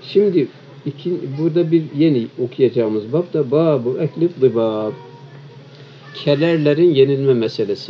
Şimdi burada bir yeni okuyacağımız bab da babu eklif dıbab. Kelerlerin yenilme meselesi.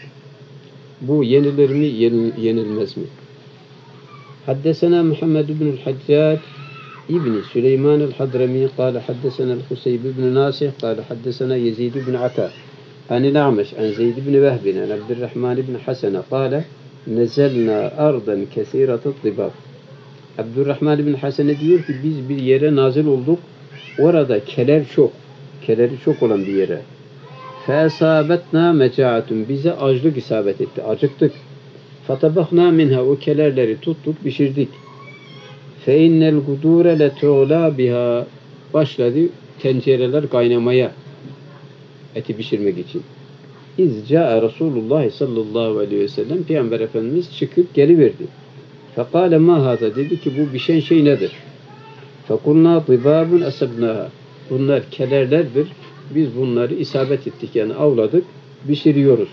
Bu yenilir mi, yenilmez mi? Haddesena Muhammed ibn Haccac İbni Süleyman el-Hadrami kâle haddesena el-Huseyb ibn Nasih kâle haddesena Yezid ibn Ata anil A'meş an Zeyd ibn Vehbin an Abdurrahman ibn Hasene kâle nezelna ardan kesîretet dıbab. Abdurrahman ibn Hasene diyor ki biz bir yere nazil olduk. Orada keleri çok olan bir yere. Fesabetna mecaatun, bize açlık isabet etti. Acıktık. Fatabahna minha, o kelerleri tuttuk, pişirdik. Fe innel gudure letu'la biha, başladı tencereler kaynamaya eti pişirmek için. İzca'a Resulullah sallallahu aleyhi ve sellem, Peygamber Efendimiz çıkıp geliverdi. Fekale ma hada, dedi ki bu pişen şey nedir? Fekulna dibabun asabnaha, bunlar kelerlerdir. Biz bunları isabet ettik, yani avladık, pişiriyoruz.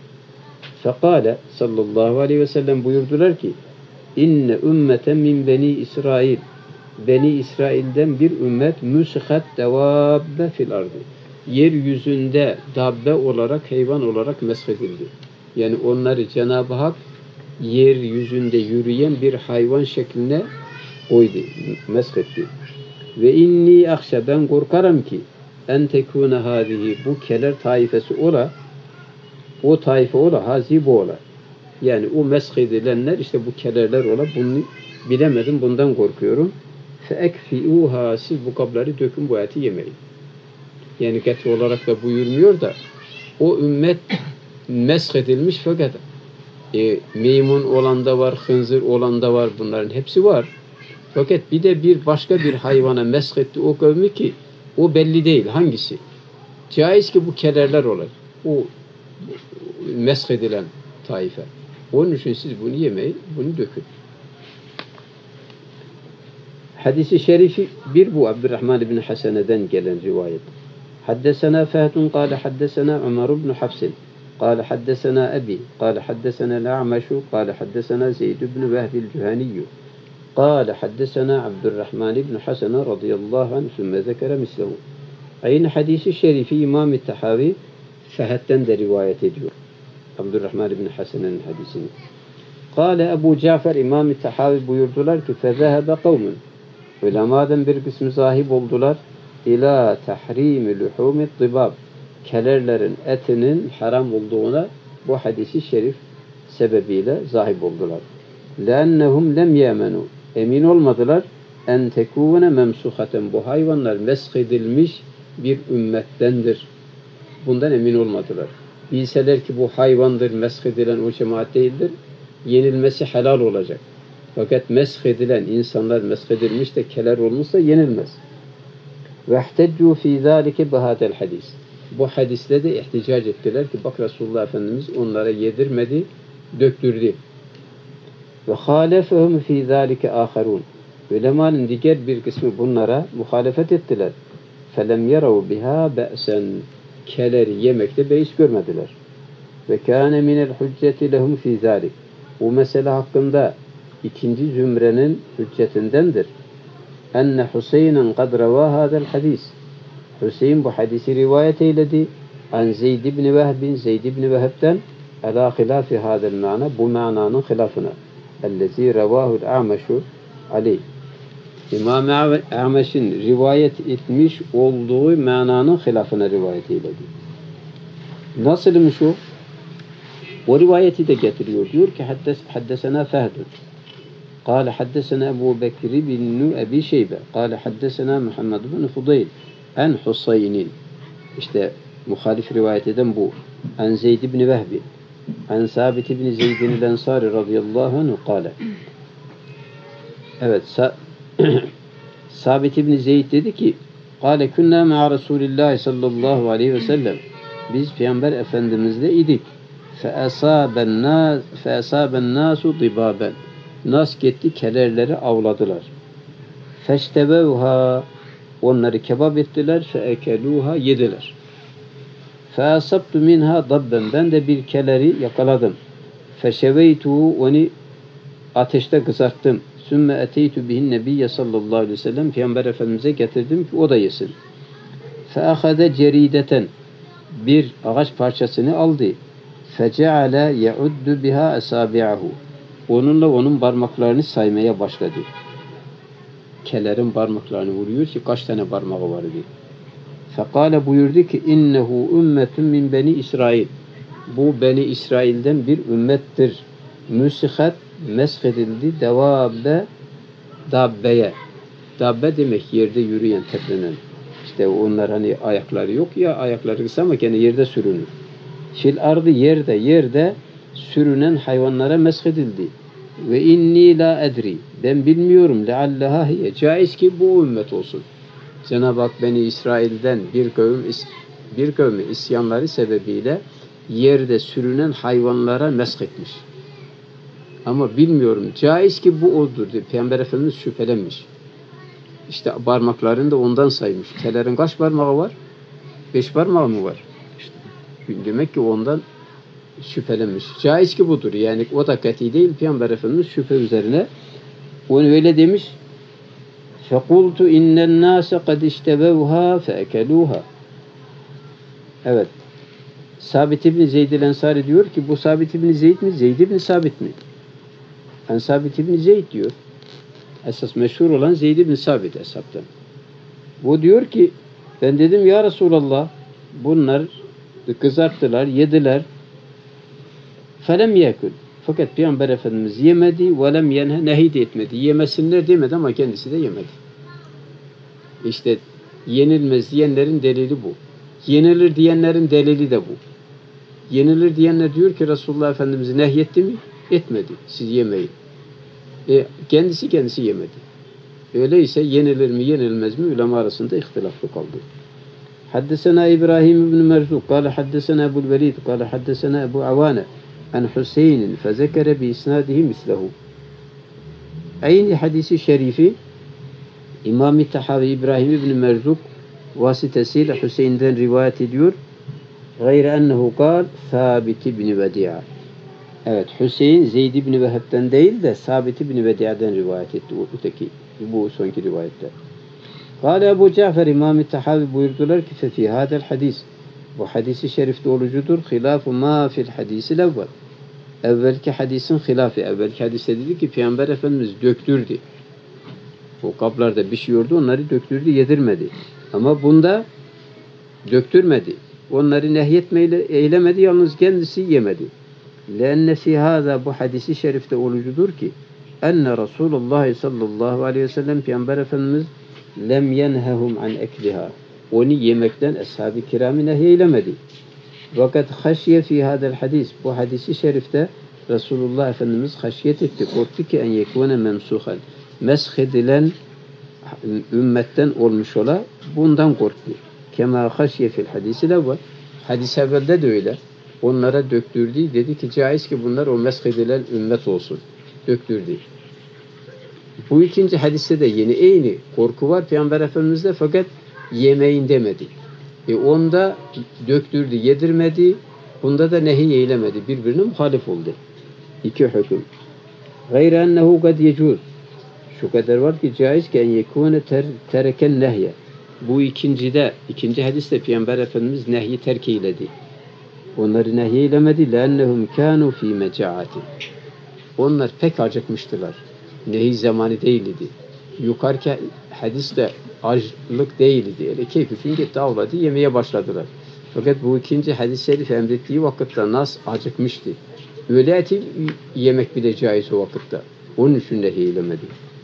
Fekale sallallahu aleyhi ve sellem buyurdular ki inne ümmeten min beni İsrail, Beni İsrail'den bir ümmet müshat devabbe fil ardı, yeryüzünde dabbe olarak, hayvan olarak meshedildi. Yani onları Cenab-ı Hak yeryüzünde yürüyen bir hayvan şekline koydu, meshetti. Ve inni akşa, ben korkarım ki en tekune hadihi, bu keler taifesi ola, o taife ola, hazi bu ola. Yani o meshedilenler işte bu kelerler ola, bunu bilemedim, bundan korkuyorum. Fe ekfi'uha, siz bu kabları dökün, bu eti yemeyin. Yani getri olarak da buyurmuyor da o ümmet meshedilmiş fakat meymun olan da var, hınzır olan da var, bunların hepsi var. Fakat bir de bir başka bir hayvana meshetti o kavmi ki o belli değil hangisi. Caiz ki bu kelerler olur. O meshedilen taife. Onun için siz bunu yemeyin, bunu dökün. Hadis-i şerifi bir bu Abdurrahman ibn Hasane'den gelen rivayet. Haddesena Fehdun kâle haddesena Ömer ibn Hafsin kâle haddesena Ebi kâle haddesena L'A'meşu kâle haddesena Zeyd ibn Vehbil Cühaniyyü kâle haddesena Abdurrahman ibn Hasene radıyallahu anh sümme zekere mislehu. Aynı hadis-i şerifi İmam-ı Tahavi Fehd'den de rivayet ediyor. Abdurrahman ibn Hasane'nin hadisini. Kâle Ebu Cafer İmam-ı Tahavi buyurdular ki fezehebe kavmun, ulemadan bir kısmı zahib oldular ila tahrimi luhumit dibab, kelerlerin etinin haram olduğuna bu hadisi şerif sebebiyle zahib oldular. Leennehum lem yemenu, emin olmadılar en tekune memsuhaten, bu hayvanlar meshedilmiş bir ümmettendir. Bundan emin olmadılar. Bilseler ki bu hayvandır, meshedilen o cemaat değildir, yenilmesi helal olacak. Fakat meshedilen insanlar meshedilmiş de keler olmuşsa yenilmez. Vehteccu fî zâlike bihâdel hadis. Bu hadisle de ihticac ettiler ki bak Resulullah Efendimiz onlara yedirmedi, döktürdü. Ve hâlefehum fî zâlike âherûn. Ulemanın diğer bir kısmı bunlara muhalefet ettiler. Felem yerav biha be'sen. Keleri yemekte beis görmediler. Ve kâne minel hücceti lehum fî zâlik. Bu mesele hakkında ikinci zümrenin hüccetindendir. Enne Hüseyin'in kad revâ hâzel hadis. Hüseyin bu hadisi rivayet eyledi. An Zeyd ibn Vehbin, Zeyd ibn Vehb'den alâ hilâfi hâzel ma'na, bu mananın hilafına. Ellezî revâhul a'meşu aleyh. İmam A'meş'in rivayet etmiş olduğu mananın hilafına rivayet eyledi. Nasılmış o? O rivayeti de getiriyor. Diyor ki haddesena Fehdun. قال حدثنا أبو بكر بن أبي شيبة قال حدثنا محمد بن فضيل عن حسين. İşte muhalif rivayet eden bu. An Zeyd ibn Vehbi an Sabit ibn Zeyd'in el-Ensari radıyallahu anhu kâle. Evet, Sabit ibn Zeyd dedi ki kâle künnâ ma'a Resulillah sallallahu aleyhi ve sellem, biz Peygamber Efendimizle idik. Fe'esâben nâsu dibâben, nas gitti kelerleri avladılar. Feştebevha, onları kebap ettiler. Feekeluha, yediler. Feasabtu minha dabben, ben de bir keleri yakaladım. Feşeveytuhu, onu ateşte kızarttım. Sümme eteytu bihin nebiyye sallallahu aleyhi ve sellem. Peygamber Efendimiz'e getirdim ki o da yesin. Feahade cerideten. Bir ağaç parçasını aldı. Feceale yeuddu biha esabi'ahu. Onunla onun parmaklarını saymaya başladı. Kelerin parmaklarını vuruyor ki kaç tane parmağı var diye. Fekale buyurdu ki innehu ümmetun min beni İsrail. Bu beni İsrail'den bir ümmettir. Müsihat meshedildi dabbeye. Dabbe demek yerde yürüyen, teplenen. İşte onlar hani ayakları yok ya, ayakları kısa ama gene yerde sürünür. Fil ardı yerde sürünen hayvanlara meshedildi. Ve inni la edri. Ben bilmiyorum. Lealleha hiye. Caiz ki bu ümmet olsun. Cenab-ı Hak beni İsrail'den bir kavmi isyanları sebebiyle yerde sürünen hayvanlara meshetmiş. Ama bilmiyorum. Caiz ki bu odur diye Peygamber Efendimiz şüphelenmiş. İşte parmaklarını da ondan saymış. Kelerin kaç parmağı var? 5 parmağı mı var? İşte demek ki ondan şüphelenmiş. Caiz ki budur. Yani o da kati değil. Peygamber Efendimiz şüphe üzerine onu öyle demiş. فَقُلْتُ اِنَّ النَّاسَ قَدْ اِشْتَبَوْهَا فَاَكَلُوهَا. Evet. Sabit İbni Zeyd el-Ensari diyor ki bu Sabit İbni Zeyd mi? Zeyd İbni Sabit mi? Yani Sabit İbni Zeyd diyor. Esas meşhur olan Zeyd İbni Sabit hesaptan. Bu diyor ki ben dedim ya Resulallah bunlar kızarttılar, yediler. Felem yekul. Fakat Peygamber Efendimiz yemedi, velem yenhe nehy de etmedi. Yemesinler demedi ama kendisi de yemedi. İşte yenilmez diyenlerin delili bu. Yenilir diyenlerin delili de bu. Yenilir diyenler diyor ki Resulullah Efendimiz nehyetti mi? Etmedi. Siz yemeyin. Kendisi yemedi. Öyleyse yenilir mi yenilmez mi ulema arasında ihtilaflı kaldı. Haddesena İbrahim ibn Merzuk kâle haddesena Ebu'l Velid kâle haddesena Ebu Avane an Hüseyin'in fezekere bi isnadihi mislehu. Aynı hadisi şerifi İmam-ı Tahavi İbrahim ibn Merzuk vasıtasıyla Hüseyin'den rivayet ediyor. Gayre ennehu kâl Sabit ibn Vedi'a. Evet, Hüseyin Zeyd ibn Veheb'den değil de Sabit ibn Vedia'dan rivayet etti. Bu sonki rivayette. Kâle Ebu Cafer İmam-ı Tahavi buyurdular ki fefî hâdel hadis. Bu hadisi şerifte olucudur. Hilâfu mâ fil hadisil evvel. Evvelki hadisin hilafı. Evvelki hadiste dedi ki Peygamber Efendimiz döktürdü. O kaplarda pişiyordu, onları döktürdü, yedirmedi. Ama bunda döktürmedi. Onları nehyetmeyle eylemedi, yalnız kendisi yemedi. Lenne fî hâzâ bu hadisi şerifte olucudur ki enne Resulullah sallallahu aleyhi ve sellem Peygamber Efendimiz lem yenhehum an ekliha. Onu yemekten ashab-ı kiramı nehyeylemedi. Fakat haşye fî hâdel hadis. Bu hadisi şerifte Resulullah Efendimiz haşyet etti. Korktu ki en yekûne memsuhan. Meshedilen ümmetten olmuş ola bundan korktu. Kema haşye fil hadisi levvel. Hadis evvelde de öyle. Onlara döktürdü. Dedi ki caiz ki bunlar o meshedilen ümmet olsun. Döktürdü. Bu ikinci hadiste de yine aynı korku var Peygamber Efendimiz'de fakat yemeyin demedi. Onda döktürdü, yedirmedi. Bunda da nehy eylemedi. Birbirine muhalif oldu. İki hüküm. Gayre ennehu kad yecuz. Şu kadar var ki caiz ki en yekûne tereken nehye. Bu ikinci hadiste Peygamber Efendimiz nehyi terk eyledi. Onları nehy eylemedi. Leennehum kânû fî mecaati. Onlar pek acıkmıştılar. Nehy zamanı değildi. Yukarıki hadiste açlık değildi. Öyle keyfin gitti avladı, yemeye başladılar. Fakat bu ikinci hadis-i şerif emrettiği vakitte nas acıkmıştı. Öyle eti yemek bile caiz o vakitte. Onun için nehy eylemedi.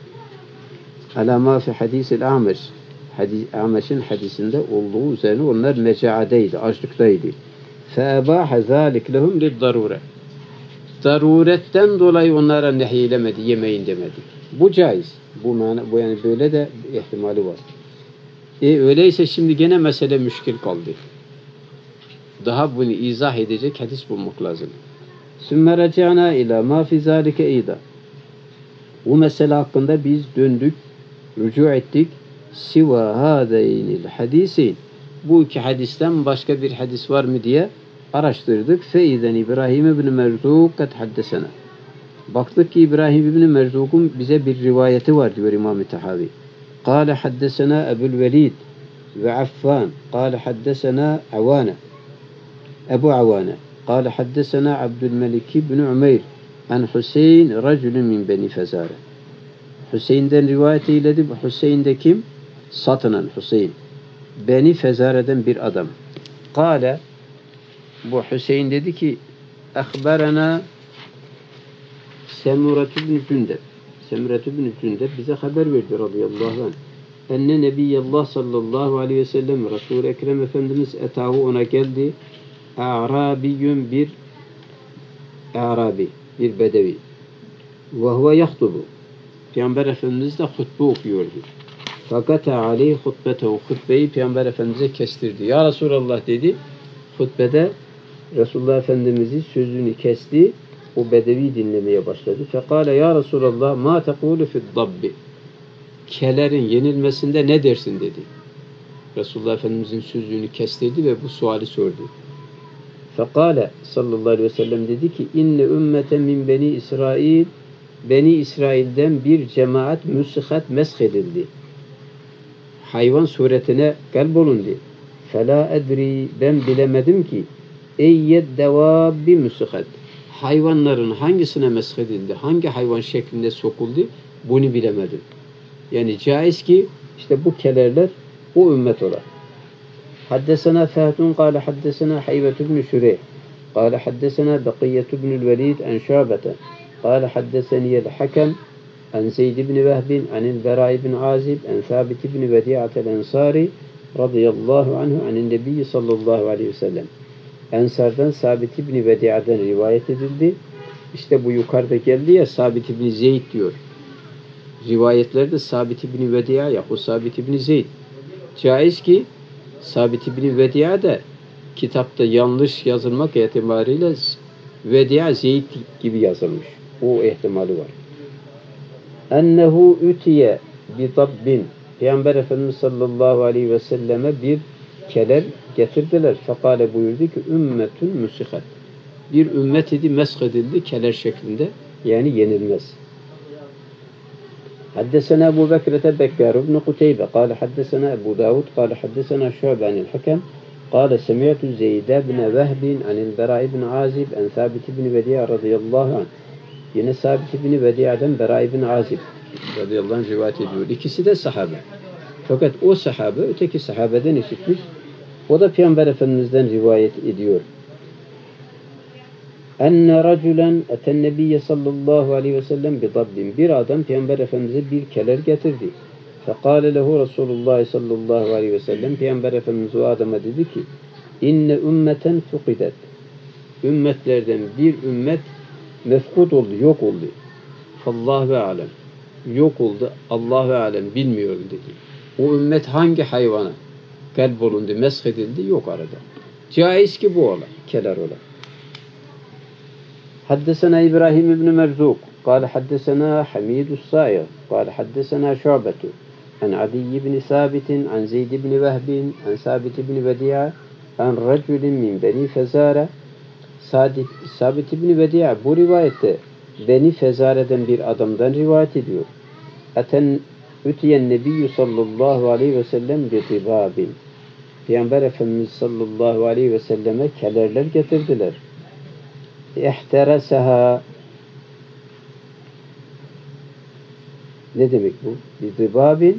Alâ fi hadisil A'meş. A'meş'in hadisinde olduğu üzerine onlar mecaadeydi, açlıktaydı. Feebâhe zâlik lehum liddarûre. Daruretten dolayı onlara nehy eylemedi, yemeyin demedi. Bu caiz. Bu yani böyle de ihtimali var. Öyleyse şimdi gene mesele müşkil kaldı. Daha bunu izah edecek hadis bulmak lazım. Sümme reci'na ila ma fi zâlike eyda. Bu mesele hakkında biz döndük, rücu ettik. Siva hâdeynil hadisin. Bu iki hadisten başka bir hadis var mı diye araştırdık. Feizen İbrahim ibn Merzuk kad haddesena. Baktık ki İbrahim İbni Merzuk'un bize bir rivayeti var diyor İmam-ı Tahavi. Kâle haddesena Ebu'l-Velid ve Affan. Kâle haddesena Avâne. Ebu Avâne. Kâle haddesena Abdülmelik ibn Umeyr an Hüseyin racülün min beni Fezâre. Hüseyin'den rivayet eyledi. Bu Hüseyin de kim? Satınan Hüseyin. Beni Fezare'den bir adam. Kâle, bu Hüseyin dedi ki ehberena Semuratu ibn Cündeb. Semuratu ibn Cündeb bize haber verdi radıyallahu anh. Enne Nebiyallah sallallahu aleyhi ve sellem Resul-i Ekrem Efendimiz etahu ona geldi. A'rabiyyun bir A'rabi, bir bedevi. Ve huve yahtubu. Peygamber Efendimiz de hutbe okuyordu. Fakat aleyhi hutbetehu. Hutbeyi Peygamber Efendimiz'e kestirdi. Ya Resulallah dedi. Hutbede Resulullah Efendimiz'i sözünü kesti. O bedevi dinlemeye başladı. Fekale ya Resulallah ma tekulu fi'd-dabbi. Kelerin yenilmesinde ne dersin dedi. Resulullah Efendimiz'in sözünü kestirdi ve bu suali sordu. Fekale sallallahu aleyhi ve sellem dedi ki inne ümmeten min beni İsrail, Beni İsrail'den bir cemaat müsihat meshedildi. Hayvan suretine kalbolundu. Fela edri, ben bilemedim ki eyyed devabbi müsihat. Hayvanların hangisine meshedildi, hangi hayvan şeklinde sokuldu, bunu bilemedim. Yani caiz ki işte bu kelerler o ümmet ola. Haddesena Fehtun kâle haddesena Haybetu ibn Şureyh kâle haddesena Bekiyetu ibnül Velid en Şâbete kâle haddeseniyel Hakem en Zeyd ibn Vehbin anil Bera ibn Azib en Thabit ibn Vedi'atel Ensari radıyallahu anhu anin Nebiyyi sallallahu aleyhi ve sellem. Ensardan Sabit ibn Vedi'aden rivayet edildi. İşte bu yukarıda geldi ya Sabit ibn Zeyd diyor. Rivayetlerde Sabit ibn Vedi'a yahut Sabit ibn Zeyd. Caiz ki Sabit ibn Vedi'a da kitapta yanlış yazılmak ihtimaliyle Vedi'a Zeyd gibi yazılmış. O ihtimali var. Ennehu ütiye bi tabbin. Peygamber Efendimiz sallallahu aleyhi ve selleme bir keler getirdiler. Fekale buyurdu ki ümmetün müsihat. Bir ümmet idi meshedildi keler şeklinde. Yani yenilmez. حدثنا أبو بكرة بكار بن قتيبة قال حدثنا أبو داود قال حدثنا شعبة عن الحكم قال سمعت زيد بن وهب عن البراء بن عازب عن ثابت بن بديع رضي الله عنه. Yine Sabit ibn Vedi'den Bera ibn Azib radıyallahu anh rivayet ediyor. İkisi de sahabe. Fakat o sahabe öteki sahabeden işitmiş. O da Peygamber Efendimiz'den rivayet ediyor. Enne raculen eten nebiyye sallallahu aleyhi ve sellem bi dabbin. Bir adam Peygamber Efendimiz'e bir keler getirdi. Fekale lehu Resulullah sallallahu aleyhi ve sellem. Peygamber Efendimiz o adama dedi ki inne ümmeten fukidet. Ümmetlerden bir ümmet mefkud oldu, yok oldu. Fallahu alem. Yok oldu. Allahu alem bilmiyorum dedi. O ümmet hangi hayvana kalbolundu, meshedildi yok arada. Caiz ki bu ola, keler ola. حدثنا إبراهيم بن مرزوق قال حدثنا حميد الصائغ قال حدثنا شعبة عن عدي بن ثابت عن زيد بن وهب عن ثابت بن بديع عن رجل من بني فزارة. Sabit ibn Vedi'a bu rivayette Beni Fezare'den bir adamdan rivayet ediyor. Ütiyen Nebiyyü sallallahu aleyhi ve sellem bi tibabin. Peygamber Efendimiz sallallahu aleyhi ve selleme kelerler getirdiler. İhtereseha. Ne demek bu? Bi tibabin.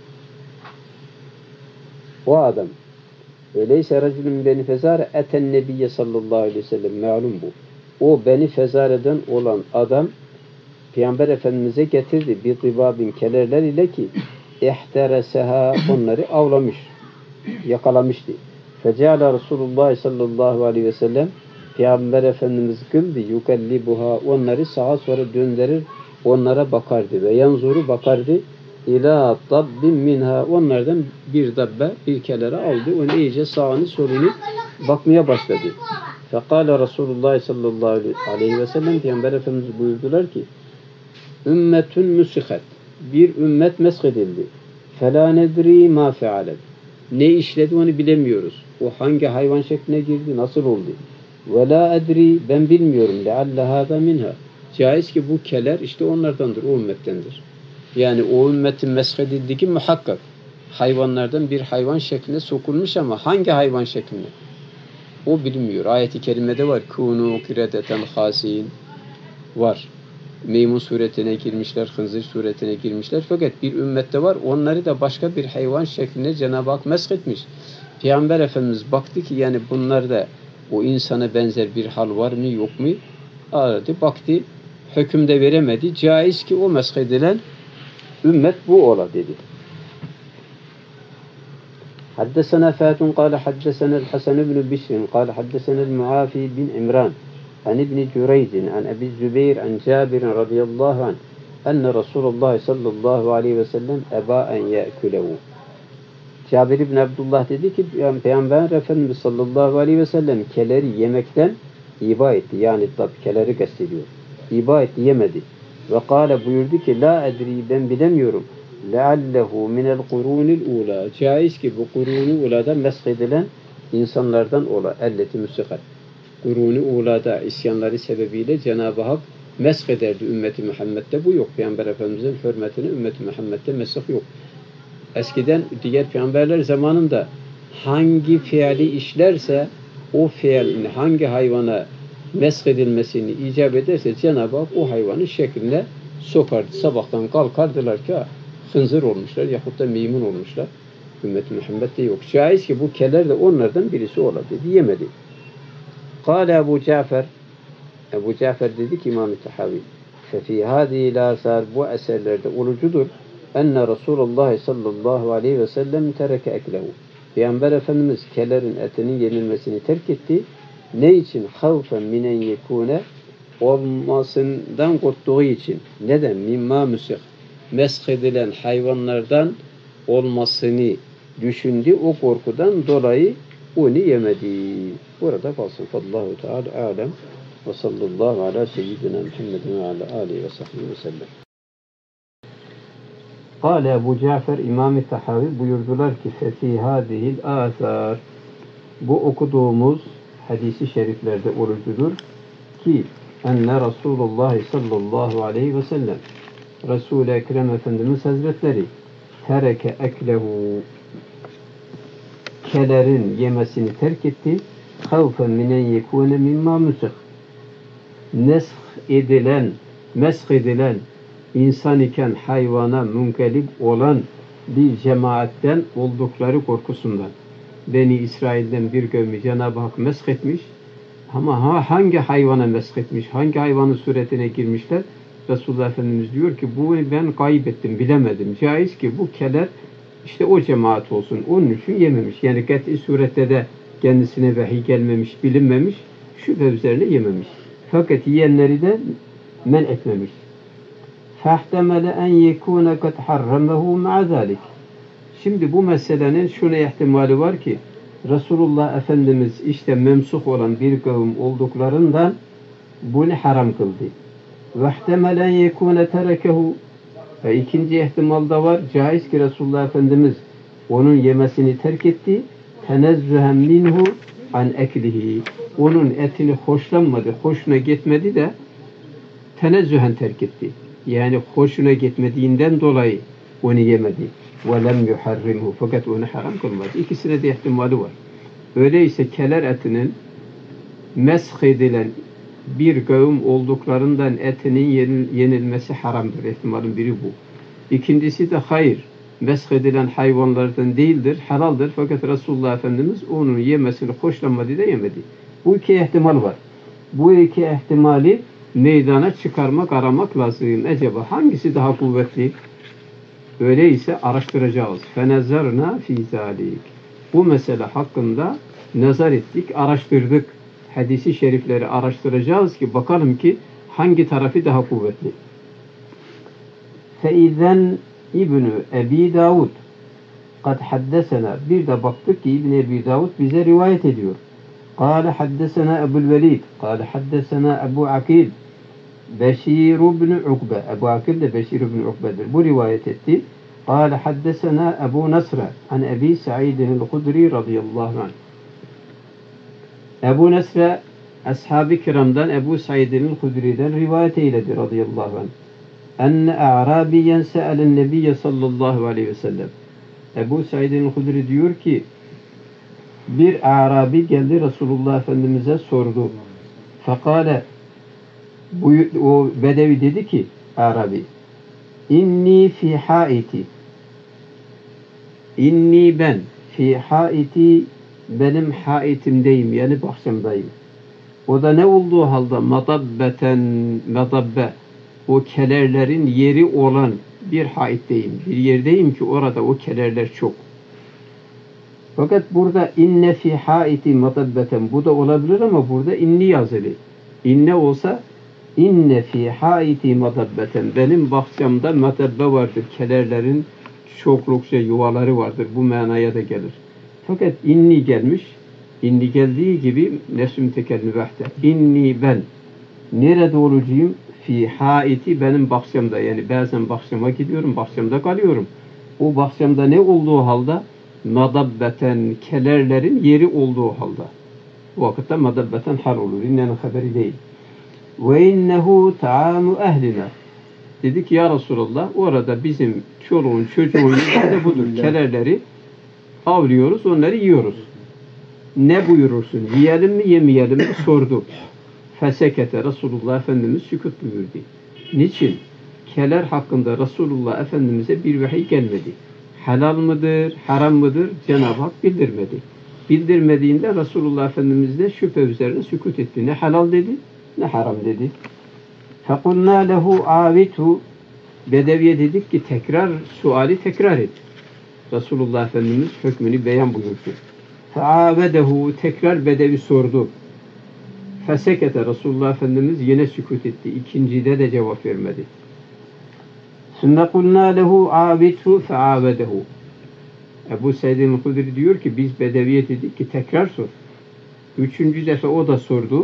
O adam. Öyleyse racülün Beni Fezare eten Nebiyye sallallahu aleyhi ve sellem. Malum bu. O Beni Fezare'den olan adam Peygamber Efendimiz'e getirdi bir tibabin kelerler ile ki ihtereseha onları avlamış, yakalamıştı. Feceala Resulullah sallallahu aleyhi ve sellem Peygamber Efendimiz kıldı yukallibuha onları sağa sola döndürür onlara bakardı ve yanzuru bakardı ila dabbin minha onlardan bir dabbe bir kelere aldı onu iyice sağını solunu bakmaya başladı. Fekale Resulullah sallallahu aleyhi ve sellem Peygamber Efendimiz buyurdular ki ümmetün müsihat bir ümmet meshedildi. Fela nedri ma fealet ne işledi onu bilemiyoruz. O hangi hayvan şekline girdi nasıl oldu? Ve la edri ben bilmiyorum lealle hâzâ minha Caiz ki bu keler işte onlardandır, o ümmettendir. Yani o ümmetin meshedildiği muhakkak. Hayvanlardan bir hayvan şekline sokulmuş ama hangi hayvan şeklinde? O bilinmiyor. Ayet-i kerimede var. Kûnû kiredeten hâsîn var. Meymun suretine girmişler, hınzır suretine girmişler. Fakat bir ümmette var. Onları da başka bir hayvan şekline Cenab-ı Hak meshetmiş. Peygamber Efendimiz baktı ki yani bunlarda o insana benzer bir hal var mı yok mu? Aradı, baktı. Hüküm de veremedi. Caiz ki o meshedilen ümmet bu ola dedi. حدثنا فات قال حدثنا الحسن بن بشر قال حدثنا المعافي بن عمران عن ابن جريج عن أبي الزبير عن جابر رضي الله عنه أن رسول الله صلى الله عليه وسلم أبى أن يأكله. Cabir ibn Abdullah dedi ki Peygamber Efendimiz sallallahu aleyhi ve sellem keleri yemekten iba etti. Yani tabi keleri kastediyor. İba etti, yemedi. Ve kâle buyurdu ki la edri, ben bilemiyorum. Leallehu minel kurunil ula. Caiz ki bu kurun-u ulada meshedilen insanlardan ola. Elleti müsikat. Kurun-u ulada isyanları sebebiyle Cenab-ı Hak meshederdi ümmeti Muhammed'de. Bu yok. Peygamber Efendimiz'in hürmetine ümmeti Muhammed'de mesh yok. Eskiden diğer peygamberler zamanında hangi fiili işlerse o fiil hangi hayvana meshedilmesini icap ederse Cenab-ı Hak o hayvanın şekline sokardı. Sabahtan kalkardılar ki hınzır olmuşlar yahut da meymun olmuşlar. Ümmet-i Muhammed'de yok. Caiz ki bu keler de onlardan birisi ola dedi. Yemedi. Kâle Ebu Cafer, Ebu Cafer dedi ki İmam-ı Tahavi, fefî hâzî lâsâr, bu eserlerde olucudur. Enne Resulullah sallallahu aleyhi ve sellem tereke eklehu. Peygamber Efendimiz kelerin etinin yenilmesini terk etti. Ne için? Havfen minen yekûne, olmasından korktuğu için. Neden? Mimma müsih. Meshedilen hayvanlardan olmasını düşündü. O korkudan dolayı onu yemedi. Burada kalsın. Fallahu Teala alem ve sallallahu ala seyyidina Muhammedin ve ala alihi ve sahbihi ve sellem. Kâle Ebu Cafer İmam-ı Tahavi buyurdular ki fefî hâzihil âthâr, bu okuduğumuz hadisi şeriflerde orucudur ki enne Resulullah sallallahu aleyhi ve sellem Resul-i Ekrem Efendimiz Hazretleri tereke eklehu, kelerin yemesini terk etti. Havfen minen yekûne mimma müsih, mesh edilen insan iken hayvana münkelip olan bir cemaatten oldukları korkusundan. Beni İsrail'den bir kavmi Cenab-ı Hak meshetmiş ama hangi hayvana meshetmiş, hangi hayvanın suretine girmişler? Resulullah Efendimiz diyor ki bu ben kaybettim, bilemedim. Caiz ki bu keler işte o cemaat olsun. Onun için yememiş. Yani kat'i surette de kendisine vahiy gelmemiş, bilinmemiş, şüphe üzerine yememiş. Fakat yiyenleri de men etmemiş. فَاحْتَمَلَ اَنْ يَكُونَ قَدْ حَرَّمَهُ مَعَ ذَٰلِكِ. Şimdi bu meselenin şuna ihtimali var ki Resulullah Efendimiz işte memsuh olan bir kavim olduklarından bunu haram kıldı. وَاحْتَمَلَ اَنْ يَكُونَ تَرَكَهُ. Ve ikinci ihtimal da var. Caiz ki Resulullah Efendimiz onun yemesini terk etti. تَنَزُّهًا مِنْهُ عَنْ اَكْلِهِ. Onun etini hoşlanmadı, hoşuna gitmedi de tenezzühen terk etti. Yani hoşuna gitmediğinden dolayı onu yemedi. وَلَمْ يُحَرِّمْهُ. Fakat onu haram kılmadı. İkisine de ihtimali var. Öyleyse keler etinin meshedilen bir kavim olduklarından etinin yenilmesi haramdır. İhtimalin biri bu. İkincisi de hayır. Meshedilen hayvanlardan değildir, halaldır. Fakat Resulullah Efendimiz onun yemesini hoşlanmadı da yemedi. Bu iki ihtimal var. Bu iki ihtimali meydana çıkarmak, aramak lazım. Acaba hangisi daha kuvvetli? Öyleyse araştıracağız. فَنَزَرْنَا فِي ذَٰلِكِ. Bu mesele hakkında nazar ettik, araştırdık. Hadisi şerifleri araştıracağız ki bakalım ki hangi tarafı daha kuvvetli. فَاِذَنْ İbn-i Ebi Davud قَدْ حَدَّسَنَا. Bir de baktık ki İbn-i Ebi Davud bize rivayet ediyor. قَالَ حَدَّسَنَا أَبُ الْوَلِيدِ قَالَ حَدَّسَنَا أَبُ عَقِيلِ Beşir ibn Ukbe. Ebu Akil de Beşir ibn Ukbe'dir. Bu rivayet etti. قال حدثنا أبو نصر عن أبي سعيد الخدري رضي الله عنه. Ebu Nesre Ashab-ı kiramdan Ebu Said'in Hudri'den rivayet eyledi radıyallahu anh. Enne a'rabiyen se'elen nebiyye sallallahu aleyhi ve sellem. Ebu Said'in Hudri diyor ki bir Arabi geldi Resulullah Efendimiz'e sordu. Fekale o Bedevi dedi ki Arabi inni fi haiti inni ben fi haiti benim haitimdeyim yani bahçemdeyim. O da ne olduğu halde madabbe o kelerlerin yeri olan bir haitteyim. Bir yerdeyim ki orada o kelerler çok. Fakat burada inne fi haiti madabbeten bu da olabilir ama burada inni yazılı. İnne olsa inne fi haiti madabbeten benim bahçemde madabbe vardır. Kelerlerin çoklukça yuvaları vardır. Bu manaya da gelir. Fakat inni gelmiş. İnni geldiği gibi nesüm tekel mübahte. İnni ben. Nerede olacağım? Fi haiti benim bahçemde. Yani bazen bahçeme gidiyorum. Bahçemde kalıyorum. O bahçemde ne olduğu halde? Madabbeten kelerlerin yeri olduğu halde. Bu vakitte madabbeten hal olur. İnnenin haberi değil. Ve innehu ta'amu ehlina. Dedik ya Resulallah orada bizim çoluğun çocuğun yeri de budur. Kelerleri avlıyoruz, onları yiyoruz. Ne buyurursun? Yiyelim mi, yemeyelim mi? Sordu. Fesekete Resulullah Efendimiz sükut buyurdu. Niçin? Keler hakkında Resulullah Efendimiz'e bir vahiy gelmedi. Helal mıdır, haram mıdır? Cenab-ı Hak bildirmedi. Bildirmediğinde Resulullah Efendimiz de şüphe üzerine sükut etti. Ne helal dedi, ne haram dedi. فَقُلْنَا لَهُ عَاوِتُ Bedeviye dedik ki suali tekrar et. Resulullah Efendimiz hükmünü beyan buyurdu. فَعَابَدَهُ tekrar Bedevi sordu. Fesekete Resulullah Efendimiz yine sükut etti. İkincide de cevap vermedi. ثُمَّ قُلْنَا لَهُ عَابِتْهُ فَعَابَدَهُ Ebu Said'in Hudri diyor ki biz Bedeviye dedik ki tekrar sor. Üçüncü defa o da sordu.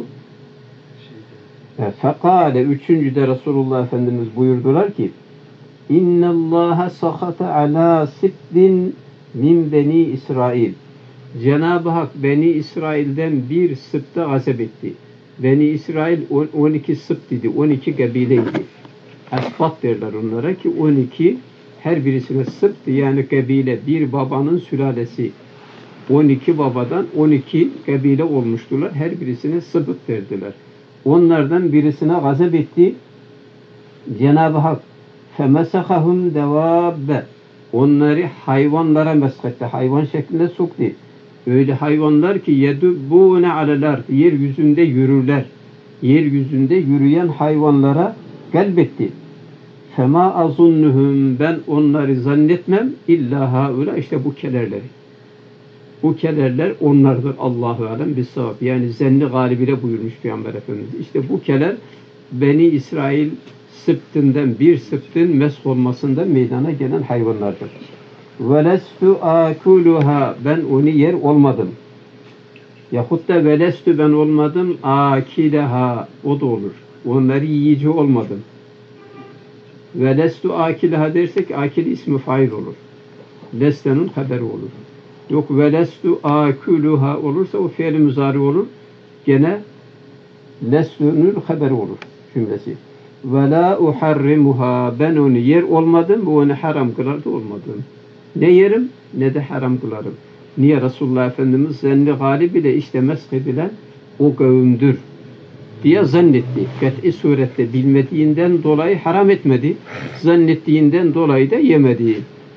Fekale üçüncüde Resulullah Efendimiz buyurdular ki İnne Allaha sakata ala sibdin min beni İsrail. Cenab-ı Hak Beni İsrail'den bir sıpta gazap etti. Beni İsrail 12 sıpt idi. 12 kabileydi. Esbat derler onlara ki 12 her birisine sıpt yani kabile bir babanın sülalesi. 12 babadan 12 kabile olmuştular. Her birisine sıpt derdiler. Onlardan birisine gazap etti. Cenab-ı Hak femesahahum devabbe onları hayvanlara mesketti. Hayvan şeklinde soktu. Öyle hayvanlar ki yedubbune alel yeryüzünde yürürler. Yeryüzünde yürüyen hayvanlara galbetti. Fema azunnuhum ben onları zannetmem illa haula işte bu kelerleri. Bu kelerler onlardır Allahu alem bis sevap. Yani zenni galibiyle buyurmuş Peygamber Efendimiz. İşte bu keler Beni İsrail sıptından bir sıptın mesh olmasından meydana gelen hayvanlardır. Velestu akuluha ben onu yer olmadım. Yahut da velestu ben olmadım akileha o da olur. Onları yiyici olmadım. Velestu akileha dersek akil ismi fail olur. Lestenun haberi olur. Yok velestu akuluha olursa o fiil-i müzari olur. Gene lestunun haberi olur cümlesi. Ve la uharrimuha ben onu yer olmadım ve onu haram kılar da olmadım. Ne yerim ne de haram kılarım. Niye Resulullah Efendimiz zenni galibiyle işte mesk edilen o kavimdir diye zannetti. Fet'i surette bilmediğinden dolayı haram etmedi. Zannettiğinden dolayı da yemedi.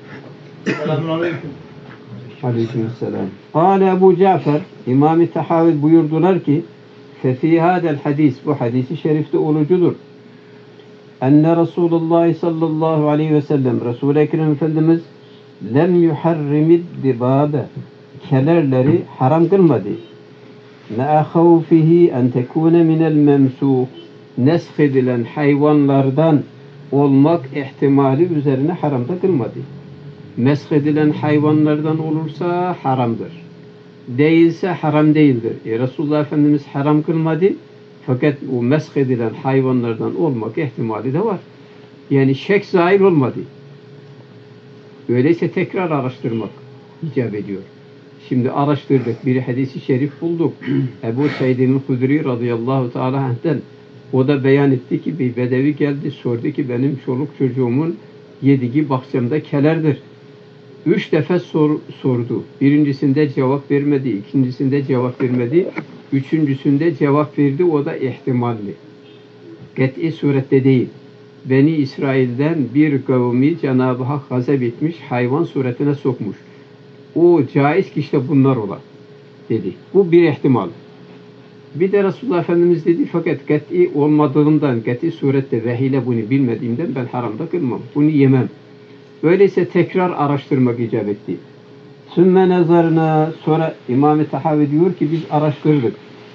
Aleykümselam. Kâle Ebu Cafer İmam-ı Tahavi buyurdular ki fefî hâdel hadis bu hadisi şerifte olucudur. Enne Resulullah sallallahu aleyhi ve sellem Resul-i Ekrem Efendimiz lem yuharrimid dibâbe kelerleri haram kılmadı. Me'a havfihi en tekune minel memsuh nesk edilen hayvanlardan olmak ihtimali üzerine haramda kılmadı. Mesk edilen hayvanlardan olursa haramdır. Değilse haram değildir. Resulullah Efendimiz haram kılmadı. Fakat o mesk edilen hayvanlardan olmak ihtimali de var. Yani şek zahir olmadı. Öyleyse tekrar araştırmak icap ediyor. Şimdi araştırdık. Bir hadisi şerif bulduk. Ebu Said'in Hudri radıyallahu teala anh'ten. O da beyan etti ki bir bedevi geldi, sordu ki benim çoluk çocuğumun yediği bahçemde kelerdir. 3 defa sordu. Birincisinde cevap vermedi, ikincisinde cevap vermedi, üçüncüsünde cevap verdi, o da ihtimalli. Kat'i surette değil. Beni İsrail'den bir kavmi Cenab-ı Hak gazap etmiş, hayvan suretine sokmuş. O caiz ki işte bunlar ola dedi. Bu bir ihtimal. Bir de Resulullah Efendimiz dedi fakat kat'i olmadığından, kat'i surette vehiyle bunu bilmediğimden ben haramda kılmam. Bunu yemem. Öyleyse tekrar araştırmak icap etti. Sümme nazarına, sonra İmam-ı Tahavi diyor ki biz araştırdık.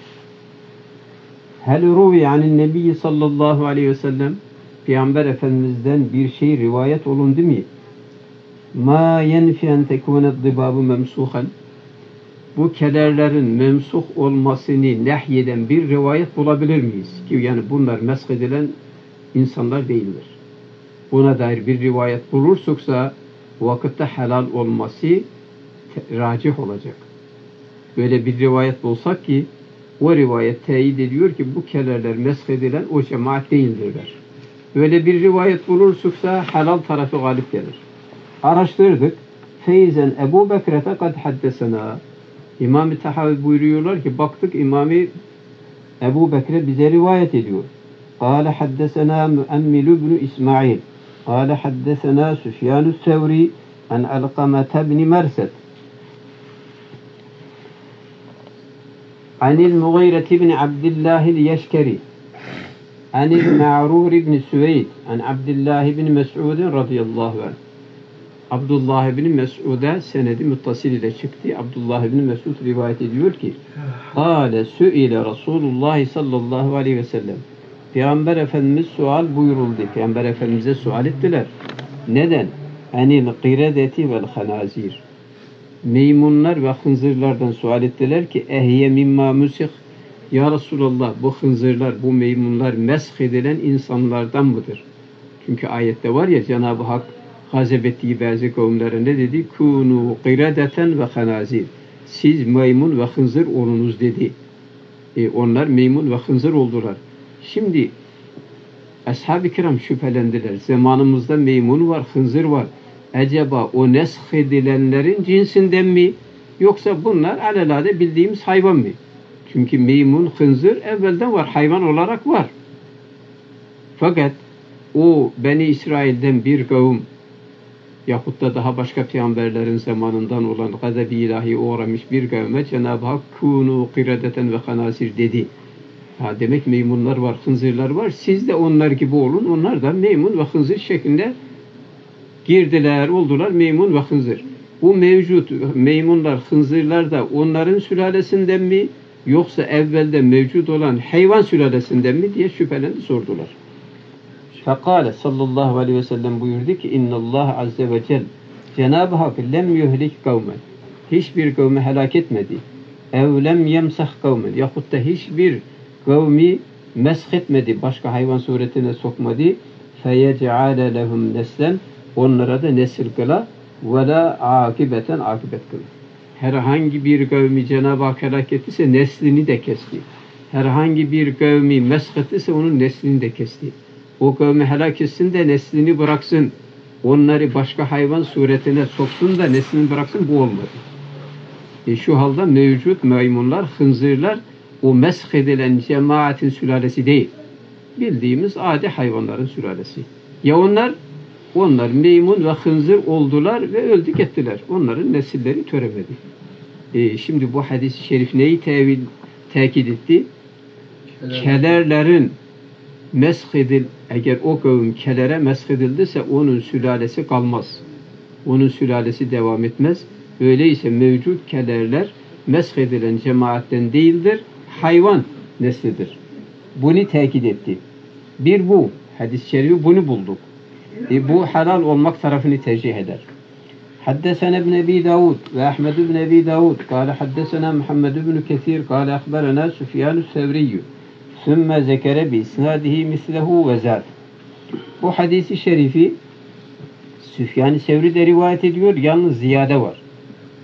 Hel ruvi anin nebiyyi sallallahu aleyhi ve sellem, Peygamber Efendimiz'den bir şey rivayet olundu mu? Ma yenfi en tekûnet dibâbu memsuhan. Bu kelerlerin memsuh olmasını nehyeden bir rivayet bulabilir miyiz? Ki yani bunlar mesh edilen insanlar değildir. Buna dair bir rivayet bulursuksa vakitte helal olması racih olacak. Böyle bir rivayet bulsak ki o rivayet teyit ediyor ki bu kelerler mesh edilen o cemaat değildirler. Böyle bir rivayet bulursuksa helal tarafı galip gelir. Araştırdık. Feyzen Ebu Bekir'e kad haddesena. İmam-ı Tahavi buyuruyorlar ki baktık İmam-ı Ebu Bekir'e bize rivayet ediyor. Kâle haddesena Müemmil ibn İsmail. Kâle haddesena Süfyan-ı Sevri an Alqamete ibn Mersed. Anil Mughire ibn Abdullah el-Yeşkeri. Anil Ma'rur ibn Süveyd. An Abdullah ibn Mes'ud radıyallahu anh. Abdullah ibn Mes'ud'a senedi muttasil ile çıktı. Abdullah ibn Mes'ud rivayet ediyor ki Kâle sü'ile Resulullah sallallahu aleyhi ve sellem. Peygamber Efendimiz sual buyuruldu. Peygamber Efendimiz'e sual ettiler. Neden? Enil qiradeti vel hanazir. Meymunlar ve hınzırlardan sual ettiler ki ehye mimma musih. Ya Resulallah bu hınzırlar, bu meymunlar mesh edilen insanlardan mıdır? Çünkü ayette var ya Cenab-ı Hak gazap ettiği bazı kavimlere ne dedi? Kûnû qiradeten ve hanazir. Siz meymun ve hınzır olunuz dedi. Onlar meymun ve hınzır oldular. Şimdi Ashab-ı Kiram şüphelendiler. Zamanımızda meymun var, hınzır var. Acaba o nesh edilenlerin cinsinden mi? Yoksa bunlar alelade bildiğimiz hayvan mı? Çünkü meymun, hınzır evvelden var, hayvan olarak var. Fakat o Beni İsrail'den bir kavim yahut da daha başka peygamberlerin zamanından olan gazab-ı ilahi uğramış bir kavme Cenab-ı Hak kûnû qiradeten ve hanasir dedi. Ha, demek meymunlar var, hınzırlar var. Siz de onlar gibi olun. Onlar da meymun ve hınzır şeklinde girdiler, oldular meymun ve hınzır. Bu mevcut meymunlar, hınzırlar da onların sülalesinden mi yoksa evvelde mevcut olan hayvan sülalesinden mi diye şüphelendi, sordular. Fekale sallallahu aleyhi ve sellem buyurdu ki innallah azze ve cel Cenab-ı Hak lem yuhlik kavmen, hiçbir kavmi helak etmedi. Ev lem yemsah kavmen, yahut da hiçbir kavmi mesh etmedi, başka hayvan suretine sokmadı. Feyec'ale lehum neslen, onlara da nesil kıla ve la akibeten akibet kıla. Herhangi bir kavmi Cenab-ı Hak helak ettiyse neslini de kesti. Herhangi bir kavmi mesh ettiyse onun neslini de kesti. O kavmi helak etsin de neslini bıraksın. Onları başka hayvan suretine soksun da neslini bıraksın, bu olmadı. Şu halde mevcut maymunlar, hınzırlar o mesh edilen cemaatin sülalesi değil. Bildiğimiz adi hayvanların sülalesi. Ya onlar meymun ve hınzır oldular ve öldük ettiler. Onların nesilleri türemedi. Şimdi bu hadis-i şerif neyi tekit etti? Kelerlerin eğer o kavim kelere mesh edildiyse onun sülalesi kalmaz. Onun sülalesi devam etmez. Öyleyse mevcut kelerler mesh edilen cemaatten değildir. Hayvan neslidir. Bunu tekit etti. Bir bu. Hadis-i şerifi bunu bulduk. Bu helal olmak tarafını tercih eder. Haddesena ibn Ebi Davud ve Ahmed ibn Ebi Davud kâle haddesena Muhammed ibn Kesir kâle akberena Süfyan-ı Sevriyyü sümme zekere bi isnadihi mislehu ve zâd. Bu hadisi şerifi Süfyan-ı Sevri de rivayet ediyor. Yalnız ziyade var.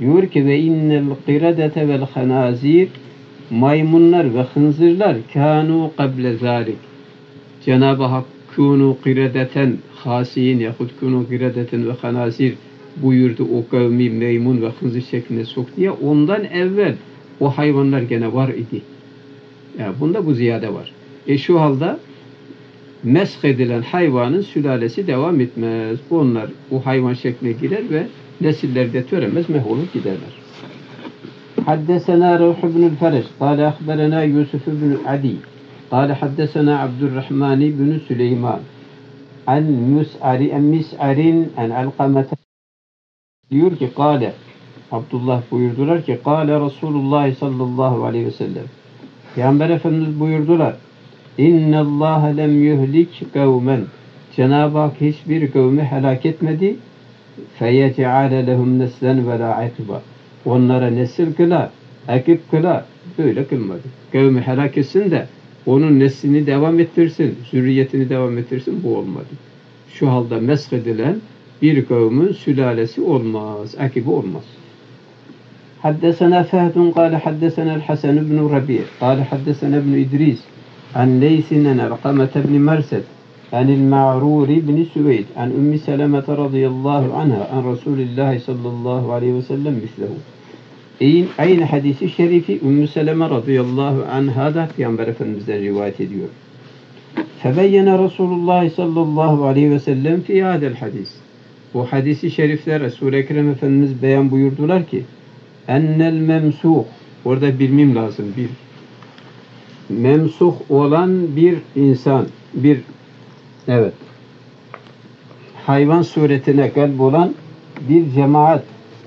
Diyor ki ve innel qiradete vel hanazir, maymunlar ve hınzırlar kanu kable zalik. Cenab-ı Hak kunu qiradeten hasiyin yahut kunu qiradeten ve hanazir buyurdu, o kavmi maymun ve hınzır şeklinde soktu ya, ondan evvel o hayvanlar gene var idi. Yani bunda bu ziyade var. Şu halde mesh edilen hayvanın sülalesi devam etmez. Onlar o hayvan şekline girer ve nesillerde töremez, mehvolup giderler. Haddesena Ruh ibn Fereş, kâle ahberena Yusuf ibn Adi, kâle haddesena Abdurrahman ibn Süleyman, an Mis'arin, an Alqamete, diyor ki, kâle, Abdullah buyurdular ki, kâle Resulullah sallallahu aleyhi ve sellem, Peygamber Efendimiz buyurdular, İnne Allah lem yuhlik kavmen, Cenab-ı Hak hiçbir kavmi helak etmedi, feyec'ale lehum neslen ve la akiba, onlara nesil kılar, akip kılar, böyle kılmadı. Kavmi helak etsin de onun neslini devam ettirsin, zürriyetini devam ettirsin, bu olmadı. Şu halde mesh edilen bir kavmin sülalesi olmaz, akibi olmaz. Haddesena Fehdun kâle haddesena el-Hasan ibn Rabi' kâle haddesena ibn İdris an Leysin Alqamete ibn Mersed anil Ma'rur ibn Süveyd an Ümmü Seleme radıyallahu anha an Resulullah sallallahu aleyhi ve sellem mislehu. Aynı hadisi şerifi Ümmü Seleme radıyallahu anha da Peygamber Efendimiz'den rivayet ediyor. Febeyyene Resulullah sallallahu aleyhi ve sellem fi hadel hadis. Bu hadisi şerifler Resul-i Ekrem Efendimiz beyan buyurdular ki ennel memsuh, orada bir mim lazım, bir memsuh olan bir insan, bir hayvan suretine kalp olan bir cemaat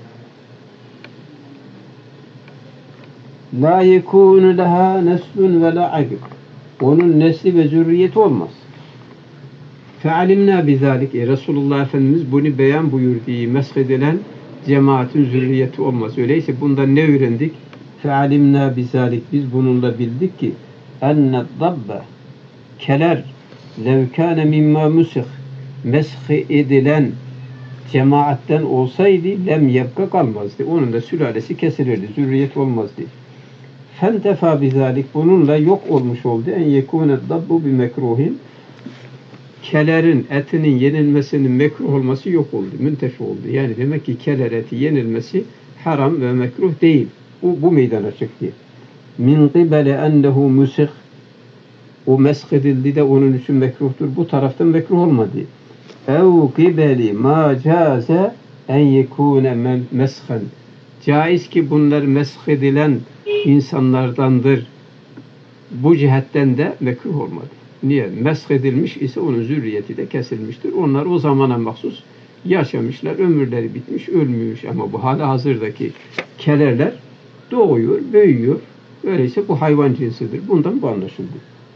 la yekûnü leha neslun ve la akib, onun nesli ve zürriyeti olmaz. Fealimna bizalik, Resulullah Efendimiz bunu beyan buyurduğu mesh edilen cemaatin zürriyeti olmaz. Öyleyse bundan ne öğrendik? Fealimna bizalik, biz bununla bildik ki enne dabbe, keler lev kâne mimma musih, mesh edilen cemaatten olsaydı lem yebka kalmazdı. Onun da sülalesi kesilirdi, zürriyet olmazdı. Fentefa bizalik, bununla yok olmuş oldu. En yekûne dabbu bi mekruhin, kelerin etinin yenilmesinin mekruh olması yok oldu, müntefi oldu. Yani demek ki keler eti yenilmesi haram ve mekruh değil. Bu meydana çıktı. Min qibele ennehu musih, o mesh edildi de onun için mekruhtur. Bu taraftan mekruh olmadı. Ev qibeli ma caze en yekûne meshen, caiz ki bunlar mesh edilen insanlardandır. Bu cihetten de mekruh olmadı. Niye? Mesh edilmiş ise onun zürriyeti de kesilmiştir. Onlar o zamana mahsus yaşamışlar, ömürleri bitmiş, ölmüş. Ama bu hala hazırdaki kelerler doğuyor, büyüyor. Öyleyse bu hayvan cinsidir. Bundan bu anlaşıldı.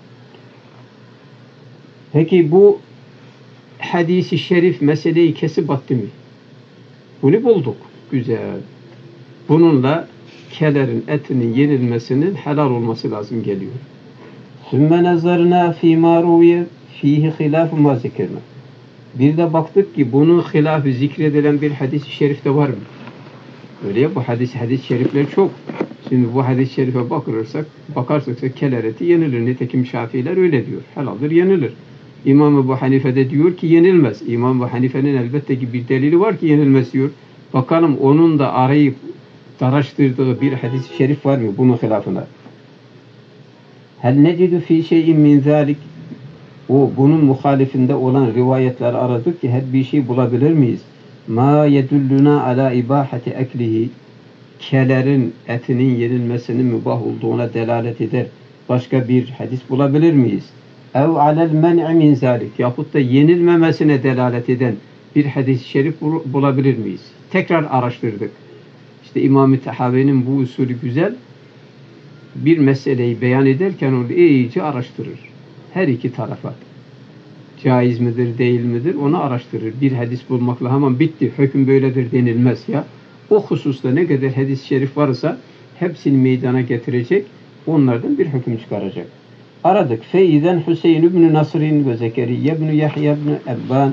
Peki bu hadisi şerif meseleyi kesip attı mı? Bunu bulduk. Güzel. Bununla kelerin etinin yenilmesinin helal olması lazım geliyor. Sümme nazarna fîmâ ruviye fîhi hilâfu mâ zikirna. Bir de baktık ki bunun hilafı zikredilen bir hadis-i şerifte var mı? Öyle ya, bu hadis-i şerifler çok. Şimdi bu hadis-i şerife bakarsak keler eti yenilir. Nitekim Şafiiler öyle diyor. Helaldir, yenilir. İmam Ebu Hanife de diyor ki yenilmez. İmam Ebu Hanife'nin elbette ki bir delili var ki yenilmez diyor. Bakalım onun da arayıp araştırdığı bir hadis-i şerif var mı bunun hilafına? Hel necidu fi şeyin min zalik, bunun muhalifinde olan rivayetler aradık ki hep bir şey bulabilir miyiz? Ma yedulluna ala ibahati eklihi, kelerin etinin yenilmesinin mübah olduğuna delalet eder. Başka bir hadis bulabilir miyiz? Ev alel men'i min zalik, yahut da yenilmemesine delalet eden bir hadis-i şerif bulabilir miyiz? Tekrar araştırdık. İşte İmam-ı Tahavi'nin bu usulü güzel. Bir meseleyi beyan ederken onu iyice araştırır. Her iki tarafa. Caiz midir, değil midir onu araştırır. Bir hadis bulmakla hemen bitti, hüküm böyledir denilmez ya. O hususta ne kadar hadis-i şerif varsa hepsini meydana getirecek, onlardan bir hüküm çıkaracak. Aradık. Feyden Hüseyin ibn Nasr'in ve Zekeriye ibn Yahya ibn Ebban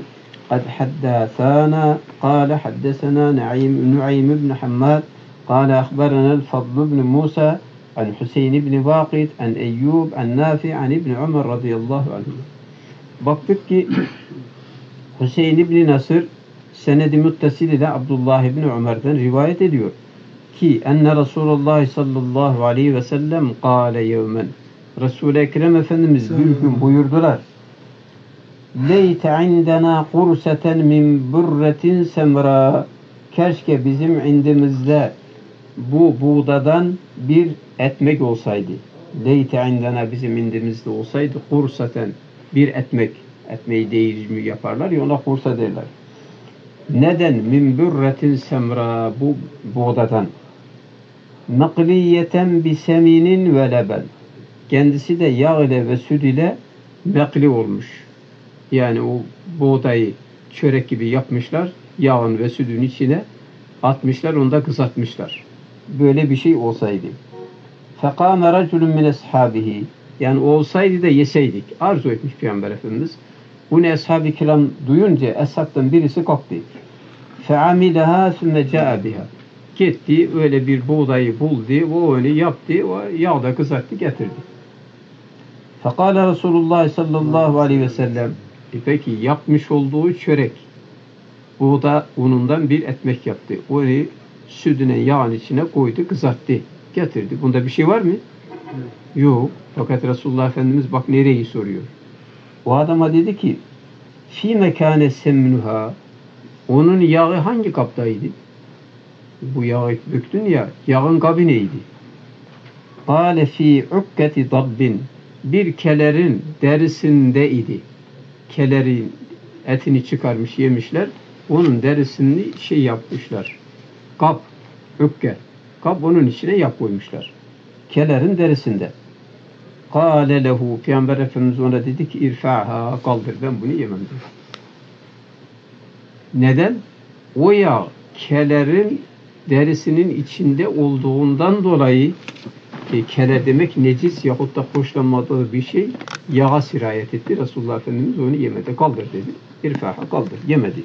قد حدثنا قال حدثنا نعيم بن حماد قال أخبرنا الفضل بن موسى عن حسين بن واقد عن أيوب عن نافع عن ابن عمر رضي الله عنه. Baktık ki Hüseyin İbni Nasır senedi muttasil ile Abdullah İbni Ömer'den rivayet ediyor ki enne Resulullah sallallahu aleyhi ve sellem kâle yevmen, Resul-i Ekrem Efendimiz bir gün buyurdular: leyte indena kurseten min burretin semra, keşke bizim indimizde bu buğdadan bir etmek olsaydı. Leyte indena, bizim indimizde olsaydı, kursaten bir etmek. Etmeyi değişimi yaparlar ya, ona kursa derler. Neden? Min burretin semra, bu buğdadan. Mekliyeten bi seminin ve leben. Kendisi de yağ ile ve süt ile mekli olmuş. Yani o buğdayı çörek gibi yapmışlar, yağın ve sütün içine atmışlar, onu da kızartmışlar. Böyle bir şey olsaydı. Fekâme raculun min ashabihi, yani olsaydı da yeseydik. Arzu etmiş Peygamber Efendimiz. Bunu ashab-ı kiram duyunca ashabtan birisi kalktı. Fe'amileha sümme câ'a biha. Gitti, öyle bir buğdayı buldu, o öyle yaptı, o yağda kızarttı, getirdi. Fekâle Resulullah sallallahu aleyhi ve sellem, peki yapmış olduğu çörek, buğda unundan bir ekmek yaptı. Onu sütüne, yağın içine koydu, kızarttı, getirdi. Bunda bir şey var mı? Yok. Fakat Resulullah Efendimiz bak nereyi soruyor. O adama dedi ki, fi mekâne semnuha, onun yağı hangi kaptaydı? Bu yağı döktün ya, yağın kabı neydi? Kâle fî ukketi dabbin, bir kelerin derisindeydi. Kelerin etini çıkarmış yemişler, onun derisini yapmışlar. Kap, ukke, kap, onun içine yağ koymuşlar. Kelerin derisinde. Kâle lehu, Peygamber Efendimiz ona dedi ki, irfa'ha, kaldır, ben bunu yemem dedi. Neden? O yağ kelerin derisinin içinde olduğundan dolayı, keler demek necis yahut da hoşlanmadığı bir şey, yağa sirayet etti. Resulullah Efendimiz onu yemedi. Kaldır dedi. İrfa'ha, kaldır. Yemedi.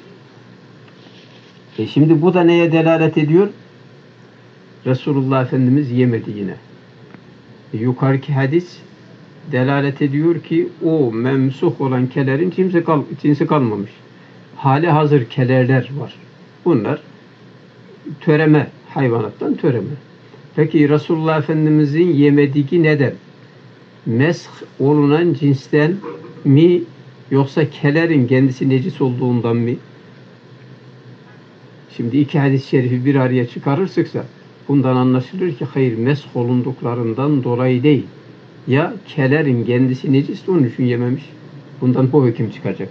Şimdi bu da neye delalet ediyor? Resulullah Efendimiz yemedi yine. Yukarıki hadis delalet ediyor ki o memsuh olan kelerin cinsi kalmamış. Hali hazır kelerler var. Bunlar töreme, hayvanattan töreme. Peki Resulullah Efendimizin yemediği neden? Mesh olunan cinsten mi, yoksa kelerin kendisi necis olduğundan mı? Şimdi iki hadis-i şerifi bir araya çıkarırsak bundan anlaşılır ki hayır, mesh olunduklarından dolayı değil. Ya kelerin kendisi necis, onun için yememiş. Bundan bu hüküm çıkacak.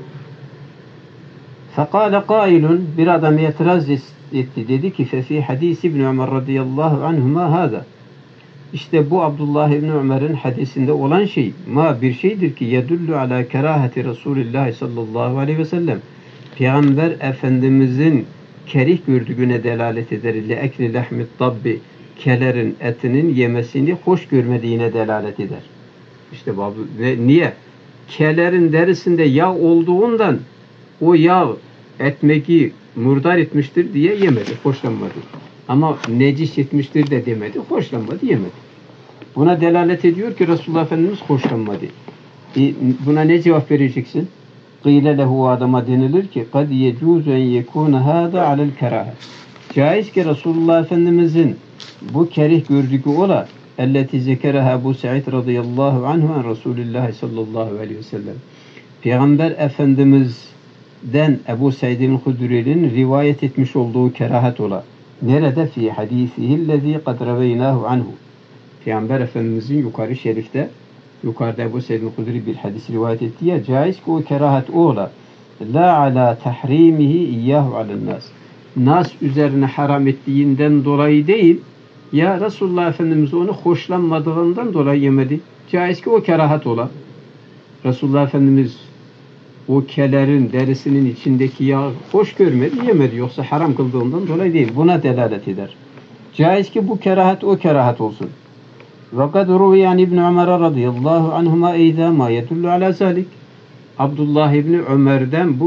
Fekâle kâilun, bir adam itiraz etti, dedi ki fefî hadis İbn Ömer radıyallahu anhuma hâzâ. İşte bu Abdullah İbni Ömer'in hadisinde olan şey, bir şeydir ki yedullu ala kerahati Resulullah sallallahu aleyhi ve sellem. Peygamber Efendimizin kerih gördüğüne delalet eder. Le ekli lehmit dabbi, kelerin etinin yemesini hoş görmediğine delalet eder. İşte bu, niye? Kelerin derisinde yağ olduğundan o yağ ekmeği murdar etmiştir diye yemedi, hoşlanmadı. Ama necis etmiştir de demedi, hoşlanmadı, yemedi. Buna delalet ediyor ki Resulullah Efendimiz hoşlanmadı. Buna ne cevap vereceksin? Qîle lehu, adama denilir ki kad yecûzu en yekûne hâdâ alel kerâhe. Caiz ki Resulullah Efendimizin bu kerih gördüğü ola elleti zekereha Ebu Sa'id radıyallahu anhu an Resulullah sallallahu aleyhi ve sellem. Peygamber Efendimiz'den Ebu Sa'id'in Hudri'nin rivayet etmiş olduğu kerahat ola. Nerede? Fi hadisihillezî kad reveynâhu anhu. Peygamber Efendimiz'in yukarı şerifte, yukarıda Ebu Sa'id'in Hudri bir hadis rivayet etti ya, caiz ki o kerahat ola. La ala tahrimihi iyyahu alennas. Nas üzerine haram ettiğinden dolayı değil, ya Resulullah Efendimiz onu hoşlanmadığından dolayı yemedi. Caiz ki o kerahat ola. Resulullah Efendimiz o kelerin derisinin içindeki yağı hoş görmedi, yemedi. Yoksa haram kıldığından dolayı değil. Buna delalet eder. Caiz ki bu kerahat o kerahat olsun. وَقَدْ رُوِيَ عَنْ İbn Ömer radıyallahu anhuma اَيْذَا مَا يَدُلُّ عَلَى ذَلِكَ. Abdullah İbni Ömer'den bu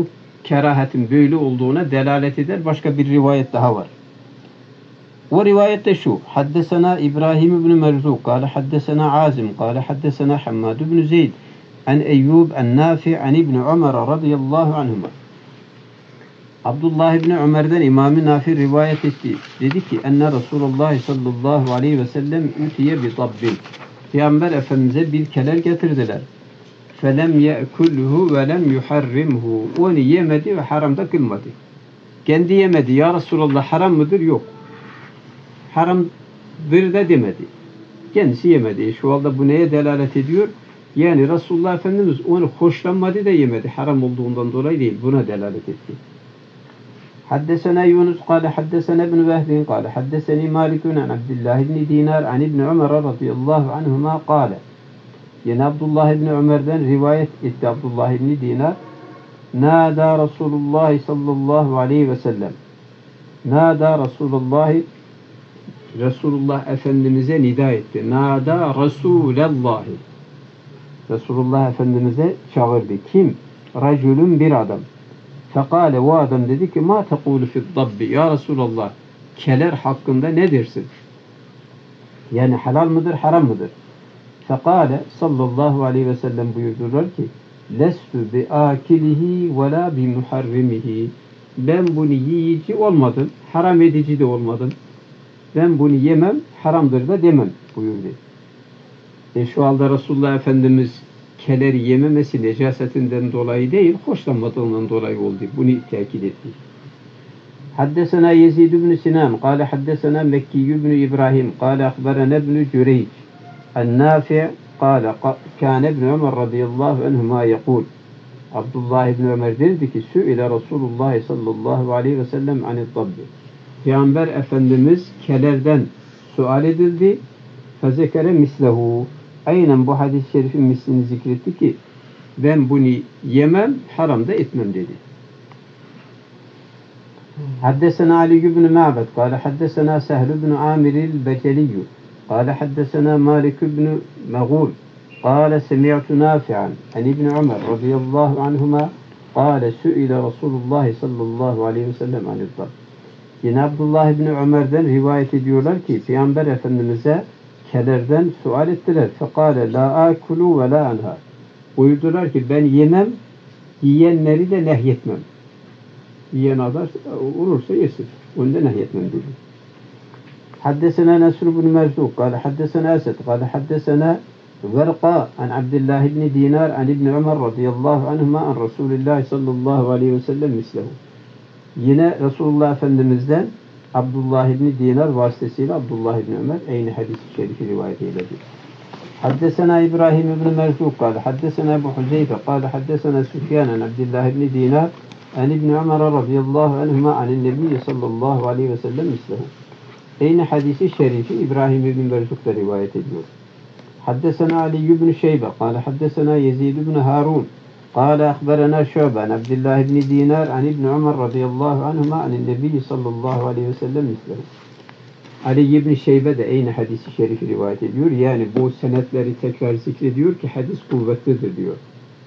kerahetin böyle olduğuna delalet eder. Başka bir rivayet daha var. O rivayette şu: Haddesena İbrahim ibn Merzuk, kâle haddesena Azim, kâle haddesena Hammad ibn Zeyd, an Eyyub en-Nafi' an İbn Ömer radıyallahu anhuma. Abdullah İbni Ömer'den İmam-ı Nafi rivayet etti. Dedi ki, enne Resulullah sallallahu aleyhi ve sellem ütiye bi tabbin. Peygamber Efendimiz'e bir keler getirdiler. Felem ye'kulhu ve lem yuharrimhu. Onu yemedi ve haramda kılmadı. Kendi yemedi. Ya Resulullah haram mıdır? Yok. Haramdır da demedi. Kendisi yemedi. Şu anda bu neye delalet ediyor? Yani Resulullah Efendimiz onu hoşlanmadı da yemedi. Haram olduğundan dolayı değil. Buna delalet etti. حدثنا يونس قال حدثنا ابن وهب قال حدثني مالك عن عبد الله بن دينار عن ابن عمر رضي الله عنهما قال. Yine Abdullah İbni Ömer'den rivayet etti Abdullah İbni Dinar. Nâdâ Resulullah sallallahu aleyhi ve sellem. Nâdâ Resulullah Efendimiz'e nida etti. Nâdâ Resûlellahi. Resulullah Efendimiz'e çağırdı. Kim? Racülün, bir adam. Fekale, o adam dedi ki, ma tekulu fi'd-dabbi, ya Resulallah, keler hakkında ne dersin? Yani helal mıdır, haram mıdır? Fekale sallallahu aleyhi ve sellem buyurdular ki, lestu bi akilihi ve la bi muharrimihi. Ben bunu yiyici olmadım, haram edici de olmadım. Ben bunu yemem, haramdır da demem buyurdu. Şu anda Resulullah Efendimiz keleri yememesi necasetinden dolayı değil, hoşlanmadığından dolayı oldu. Bunu tekit etti. Haddesena Yezid ibn Sinan, kâle haddesena Mekki ibn İbrahim, kâle akberena ibn Cüreyc, en-Nafi' kâle kâne ibn Ömer radıyallahu anhuma yekûl. Abdullah ibn Ömer dedi ki, Sü'ile Resulullah sallallahu aleyhi ve sellem anid-dabbi. Peygamber Efendimiz kelerden sual edildi. Fezekere mislehu. Aynen bu hadis-i şerifin mislini zikretti ki, ben bunu yemem, haram da etmem dedi. Haddesena Ali ibn Ma'bad, kâle haddesena Sehl ibn Amiril Beceliyyü, kâle haddesena Malik ibn Meğul, kâle semi'tu Nafi'an, an İbn Ömer radıyallahu anhuma, kâle sü'ile Resulullah sallallahu aleyhi ve sellem anid-dabb. Yine Abdullah ibn Ömer'den rivayet ediyorlar ki, Peygamber Efendimiz'e kelerden sual ettiler. Fekale la akulu ve la anha. Buyurdular ki ben yemem, yiyenleri de nehyetmem. Yiyen adam olursa yesin. Onu da nehyetmem dedi. Haddesena Nesr ibn Merzuk, kâle haddesena Esed, kâle haddesena Verqa an Abdullah ibn Dinar an İbn Ömer radıyallahu anhuma an Resulullah sallallahu aleyhi ve sellem mislehu. Yine Resulullah Efendimiz'den Abdullah ibn Dinar vasıtasıyla Abdullah ibn Ömer aynı hadis-i şerifi rivayet eyledi. Haddesena İbrahim ibn Merzuk kâle haddesena Ebu Huzeyfe kâle haddesena Süfyan an Abdullah ibn Dinar an İbn Ömer radıyallahu anhuma anin Nebi sallallahu aleyhi ve sellem mislehu. Aynı hadis-i şerifi İbrahim ibn Merzuk da rivayet ediyor. Haddesena Ali ibn Şeybe kâle haddesena Yezid ibn Harun قال أخبرنا شعبة عن عبد الله بن دينار عن ابن عمر رضي الله عنهما عن النبي صلى الله عليه وسلم مثله. Ali ibn Şeybe de aynı hadisi şerifi rivayet ediyor. Yani bu senetleri tekrar zikrediyor ki hadis kuvvetlidir diyor.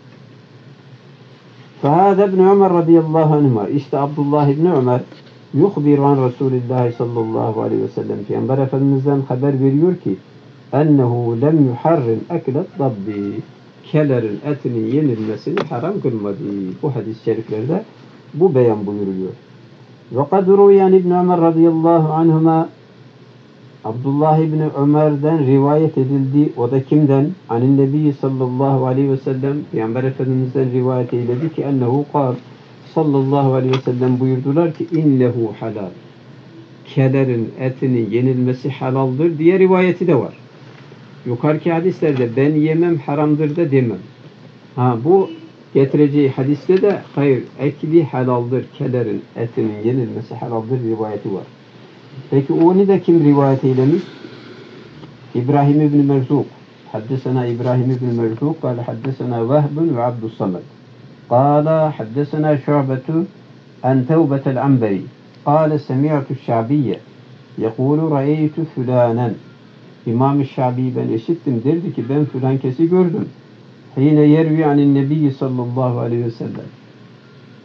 فهذا ابن عمر رضي الله عنهما. İşte Abdullah ibn Ömer yuhbiru an Resulullah sallallahu aleyhi ve sellem. Peygamber Efendimiz'den haber veriyor ki ennehu lem yuharrim eklet dabbi. Kelerin etinin yenilmesini haram kılmadı. Bu hadis-i şeriflerde bu beyan buyuruluyor. Ve kad ruyan İbn Ömer radıyallahu anhuma, Abdullah İbni Ömer'den rivayet edildi. O da kimden? Anin Nebi sallallahu aleyhi ve sellem, Peygamber Efendimiz'den rivayet eyledi ki ennehu kal sallallahu aleyhi ve sellem buyurdular ki innehu halal. Kelerin etinin yenilmesi halaldır diye rivayeti de var. Yukarıki hadislerde ben yemem haramdır da demem. Bu getireceği hadiste de hayır ekli halaldır, kelerin etinin yenilmesi halaldır rivayeti var. Peki onu da kim rivayet eylemiş? İbrahim ibn Merzuk. Haddesena İbrahim ibn Merzuk kâle haddesena Vehbun ve Abdüssamed. Kâle haddesena Şu'betu en Tevbetel Amberi. Kâle semi'tu Şa'biyye. Yekûlu ra'eytu fulanen. İmam-ı Şabii ben işittim derdi ki ben filan kesi gördüm. Hine yervi anin Nebi sallallahu aleyhi ve sellem.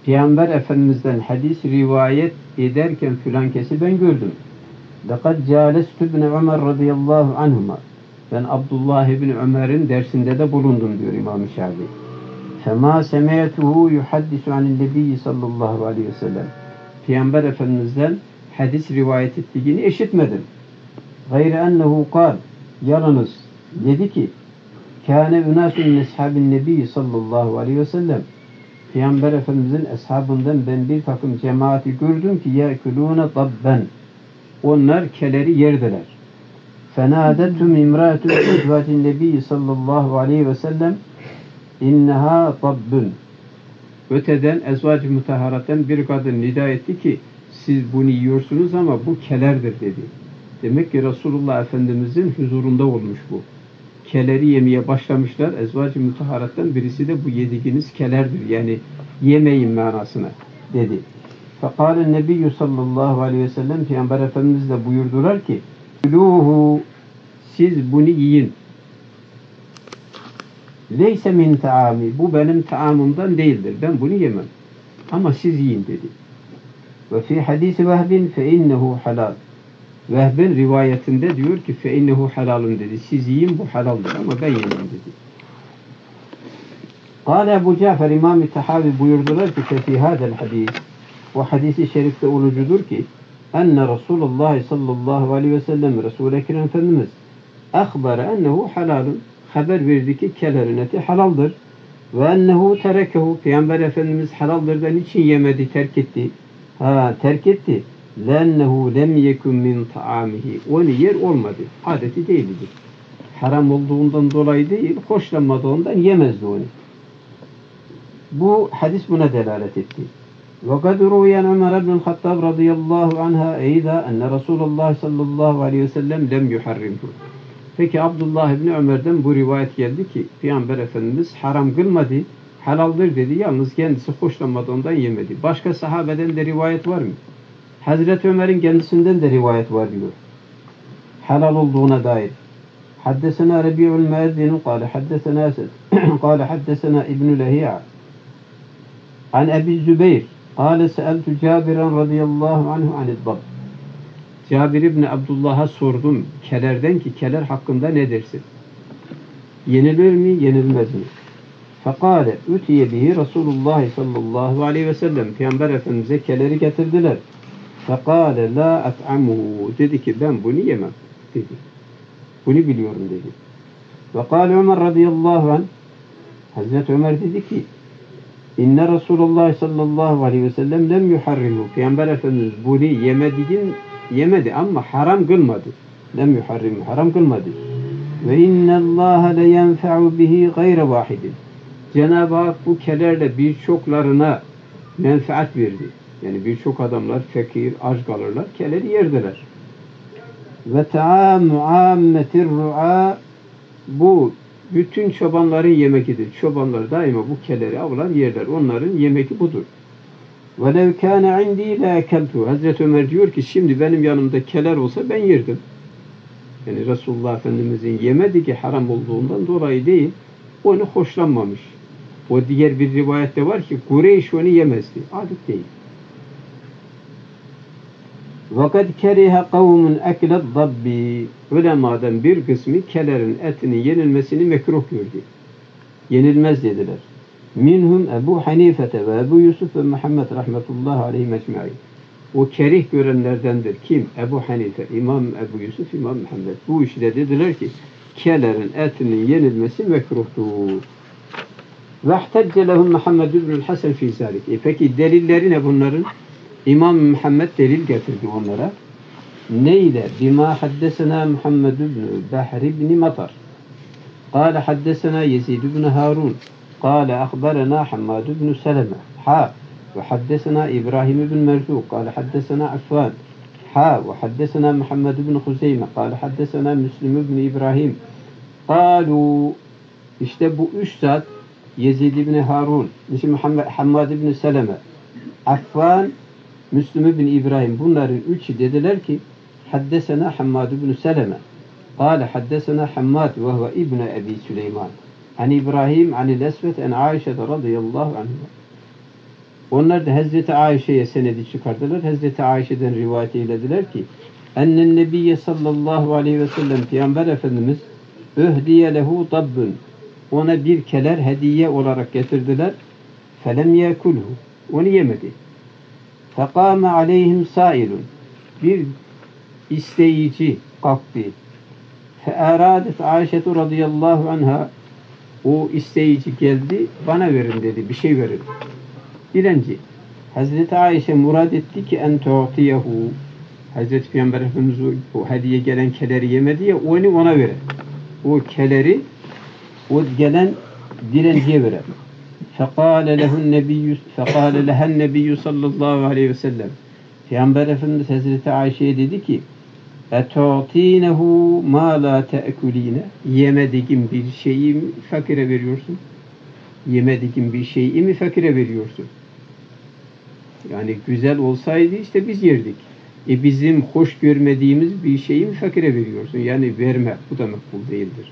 Peygamber Efendimiz'den hadis rivayet ederken filan kesi ben gördüm. لَقَدْ جَالَسْتُ بْنَ عُمَرْ رَضِيَ اللّٰهُ عَنْهُمَا Ben Abdullah ibn Ömer'in dersinde de bulundum diyor İmam-ı Şafii. فَمَا سَمِعْتُهُ يُحَدِّسُ عَنِ النَّبِيِّ sallallahu aleyhi ve sellem Peygamber Efendimiz'den hadis rivayet ettiğini eşitmedim. غَيْرَ أَنَّهُ قَالْ Yalnız dedi ki كَانَ اُنَاسٌ مِنْ اَصْحَابِ النَّبِيِّ sallallahu aleyhi ve sellem Peygamber Efendimiz'in eshabından ben bir takım cemaati gördüm ki يَأْكُلُونَ طَبًّا Onlar keleri yerdiler. فَنَادَتْهُمْ اِمْرَاتُ اِزْوَاجِ النَّبِيِّ sallallahu aleyhi ve sellem اِنَّهَا طَبٌّ Öteden ezvac-ı mutahharaten bir kadın nida etti ki siz bunu yiyorsunuz ama bu kelerdir dedi. Demek ki Resulullah Efendimiz'in huzurunda olmuş bu. Keleri yemeye başlamışlar. Ezvac-ı mutahharatten birisi de bu yediğiniz kelerdir. Yani yemeyin manasına dedi. Fekâle nebiyyü sallallahu aleyhi ve sellem Peygamber Efendimiz de buyurdular ki Kuluhu siz bunu yiyin. Leyse min taami bu benim taamımdan değildir. Ben bunu yemem. Ama siz yiyin dedi. Ve fi hadisi Vehbin fe innehu halal. Vehbin rivayetinde diyor ki fe innehu halalun dedi. Siz yiyin bu halaldir ama ben yemem dedi. Kâle Ebu Cafer İmam-ı Tahavi buyurdular ki fe hadel hadis bu hadisi şerifte olucudur ki enne Resulullah sallallahu aleyhi ve sellem Resul-i Ekrem Efendimiz akhbara ennehu halalun haber verdi ki kelerin eti halaldır. Ve ennehu terekehu Peygamber Efendimiz halaldır da niçin yemedi, terk etti? Terk etti. Lennehu lem yekun min taamihi. Onu yer olmadı. Adeti değildi. Haram olduğundan dolayı değil, hoşlanmadığından yemezdi onu. Bu hadis buna delalet etti. وَقَدْ رُوِيَنْ عُمَرَ بْنُ الْخَطَّابِ رَضِيَ اللّٰهُ عَنْهَا اَيْذَا اَنَّ رَسُولَ اللّٰهِ sallallahu aleyhi ve sellem lem yuharrimhu. Peki Abdullah İbni Ömer'den bu rivayet geldi ki Peygamber Efendimiz haram kılmadı, halaldir dedi. Yalnız kendisi hoşlanmadı ondan yemedi. Başka sahabeden de rivayet var mı? Hazreti Ömer'in kendisinden de rivayet var diyor. Halal olduğuna dair. Haddesena Rabi'ul Müezzin kâle haddesena Esed kâle haddesena İbn-i Lehi'a an Ebi Zübeyr kâle seeltu Cabiren radıyallahu anhu anid-dab Cabir İbni Abdullah'a sordum kelerden ki keler hakkında ne dersin? Yenilir mi, yenilmez mi? Fekale ütiye bihi Resulullah sallallahu aleyhi ve sellem Peygamber Efendimiz'e keleri getirdiler. Fekale la at'amuhu dedi ki ben bunu yemem dedi. Bunu biliyorum dedi. Fekale Ömer radıyallahu anh Hazreti Ömer dedi ki İnne Resulullah sallallahu aleyhi ve sellem lem yuharrimu Peygamber Efendimiz bunu yemedi ama haram kılmadı. Lem yuharrimu haram kılmadı. Ve innallâhe le yenfe'u bihi gayre vahidin. Cenab-ı Hak bu kelerle birçoklarına menfaat verdi. Yani birçok adamlar fakir, aç kalırlar, keleri yerdiler. Ve ta'amu ammetir ru'a bu bütün çobanların yemekidir. Çobanlar daima bu keleri avlar yerler. Onların yemeki budur. وَلَوْ كَانَ عِنْدِي لَاكَلْتُ Hazreti Ömer diyor ki şimdi benim yanımda keler olsa ben yerdim. Yani Resulullah Efendimizin yemedi ki haram olduğundan dolayı değil, onu hoşlanmamış. O diğer bir rivayette var ki Kureyş onu yemezdi. Adet değil. وَقَدْ كَرِهَ قَوْمٌ اَكْلَ الضَّبِّ Ulemadan bir kısmı kelerin etinin yenilmesini mekruh gördü. Yenilmez dediler. Minhum Ebu Hanifete ve Ebu Yusuf ve Muhammed rahmetullahi aleyhi mecmu'in. O kerih görenlerdendir. Kim? Ebu Hanife, İmam Ebu Yusuf, İmam Muhammed. Bu işle dediler ki kelerin etinin yenilmesi mekruhtur. Vehtecce lehum Muhammed ibn Hasan fi zalik. Peki delilleri ne bunların? İmam Muhammed delil getirdi onlara. Neyle? Bima haddesena Muhammed ibn Bahr ibn Matar. Kâle haddesena Yezid ibn Harun. Kâle akhbarena Hammad ibn Seleme. Ve haddesena İbrahim ibn Merzuq. Kâle haddesena Affan. Ve haddesena Muhammed ibn Huzeyme. Kâle haddesena Müslim ibn İbrahim. Kâlu işte bu üç zat Yezid ibn Harun, Hammad ibn Seleme, Affan, Müslim ibn İbrahim bunların üçü dediler ki haddesena Hammad ibn Seleme. Kâle haddesena Hammad ve huve ibn Ebi Süleyman. An İbrahim, anil Esvet, en Aişe radıyallahu anhu. Onlar da Hazreti Ayşe'ye senedi çıkardılar. Hazreti Ayşe'den rivayet eylediler ki ennen nebiyye sallallahu aleyhi ve sellem Peygamber Efendimiz öhdiye lehu dabbun, ona bir keler hediye olarak getirdiler. Felem yekulhu, onu yemedi. Fekâme aleyhim sailun, bir isteyici kalktı. Fe'eradet Ayşetu radıyallahu anha, o isteyici geldi, bana verin dedi, bir şey verin. Dilenci. Hazreti Ayşe murad etti ki en tu'tiyehu, Hazreti Peygamber Efendimiz o hediye gelen keleri yemedi ya, onu ona verir. O keleri o gelen dilenciye verir. Fekâle lehen nebiyyü sallallahu aleyhi ve sellem. Peygamber Efendimiz Hazreti Ayşe'ye dedi ki etu'tinehu ma la te'kuline, yemediğin bir şeyi mi fakire veriyorsun? Yemediğin bir şeyi mi fakire veriyorsun? Yani güzel olsaydı işte biz yerdik. Bizim hoş görmediğimiz bir şeyi mi fakire veriyorsun? Yani verme. Bu da makbul değildir.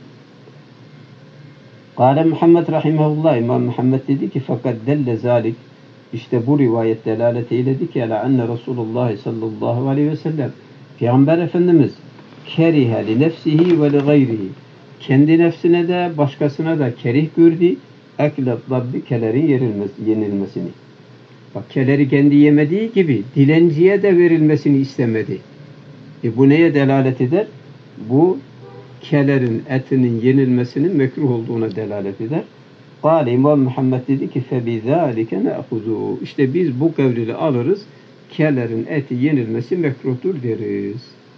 Kâle Muhammed rahimahullah, İmam Muhammed dedi ki fakat delle zalik, işte bu rivayet delalet eyledi ki ala enne Resulullah sallallahu aleyhi ve sellem, Peygamber Efendimiz kerihe li nefsihi ve li gayrihi, kendi nefsine de başkasına da kerih gördü ekle dabbi, kelerin yenilmesini. Bak, keleri kendi yemediği gibi dilenciye de verilmesini istemedi. Bu neye delalet eder? Bu kelerin etinin yenilmesinin mekruh olduğuna delalet eder. Kâle İmam Muhammed dedi ki فَبِذَٰلِكَ نَأْخُذُوا, İşte biz bu kavliyle alırız. Kelerin eti yenilmesi mekruhtur deriz.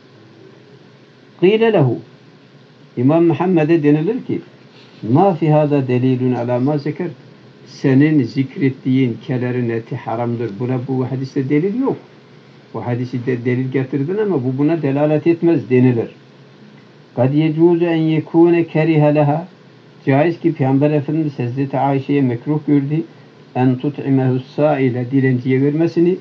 Qîle lehu, İmam Muhammed'e denilir ki مَا فِي هَذَا دَلِيلٌ عَلَى مَا ذَكَرْتِ, senin zikrettiğin kelerin eti haramdır. Buna bu hadiste delil yok. Bu hadisi de delil getirdin ama bu buna delalet etmez denilir. قَدْ يَجُوزُ اَنْ يَكُونَ كَرِهَ لَهَا, caiz ki Peygamber Efendimiz Hazreti Ayşe'ye mekruh gördü. En tut'imehu sâile, dilenciye vermesini.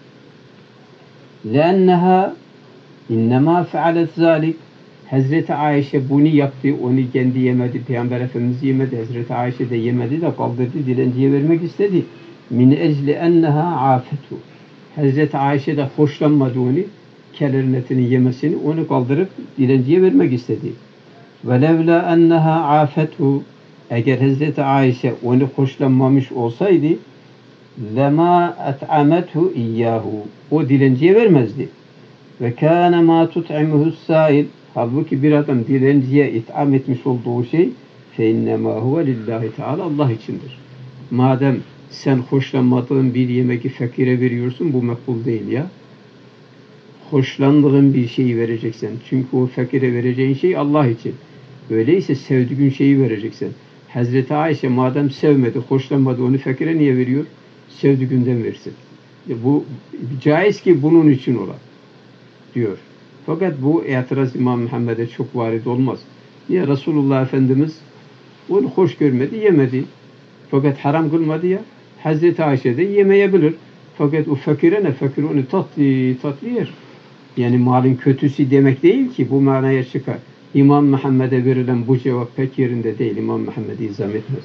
لَاَنَّهَا اِنَّمَا فَعَلَتْ ذَٰلِكَ, Hazreti Ayşe bunu yaptı, onu kendi yemedi, Peygamber Efendimiz yemedi, Hazreti Ayşe de yemedi de kaldırdı, dilenciye vermek istedi. مِنْ اَجْلِ اَنَّهَا عَافَتُ, Hazreti Ayşe de hoşlanmadı onu, kelerin etini yemesini, onu kaldırıp dilenciye vermek istedi. وَلَوْلَا اَنَّهَا عَافَتُ, eğer Hazreti Ayşe onu hoşlanmamış olsaydı لَمَا اَتْعَمَتْهُ اِيَّاهُ, o dilenciye vermezdi. وَكَانَ مَا تُطْعِمُهُ السَّائِلِ, halbuki bir adam dilenciye itham etmiş olduğu şey فَاِنَّمَا هُوَ لِلّٰهِ Teala, Allah içindir. Madem sen hoşlanmadığın bir yemeği fakire veriyorsun, bu makbul değil ya. Hoşlandığın bir şeyi vereceksin. Çünkü o fakire vereceğin şey Allah için. Öyleyse sevdiğin şeyi vereceksin. Hazreti Ayşe madem sevmedi, hoşlanmadı, onu fakire niye veriyor? Sevdiğinden versin. Bu caiz ki bunun için ola diyor. Fakat bu itiraz İmam Muhammed'e çok varid olmaz. Niye? Resulullah Efendimiz onu hoş görmedi, yemedi. Fakat haram kılmadı ya. Hazreti Ayşe de yemeyebilir. Fakat o fakire ne? Fakir onu tatlı yer. Yani malın kötüsü demek değil ki, bu manaya çıkar. İmam Muhammed'e verilen bu cevap pek yerinde değil. İmam Muhammed'i izah etmez.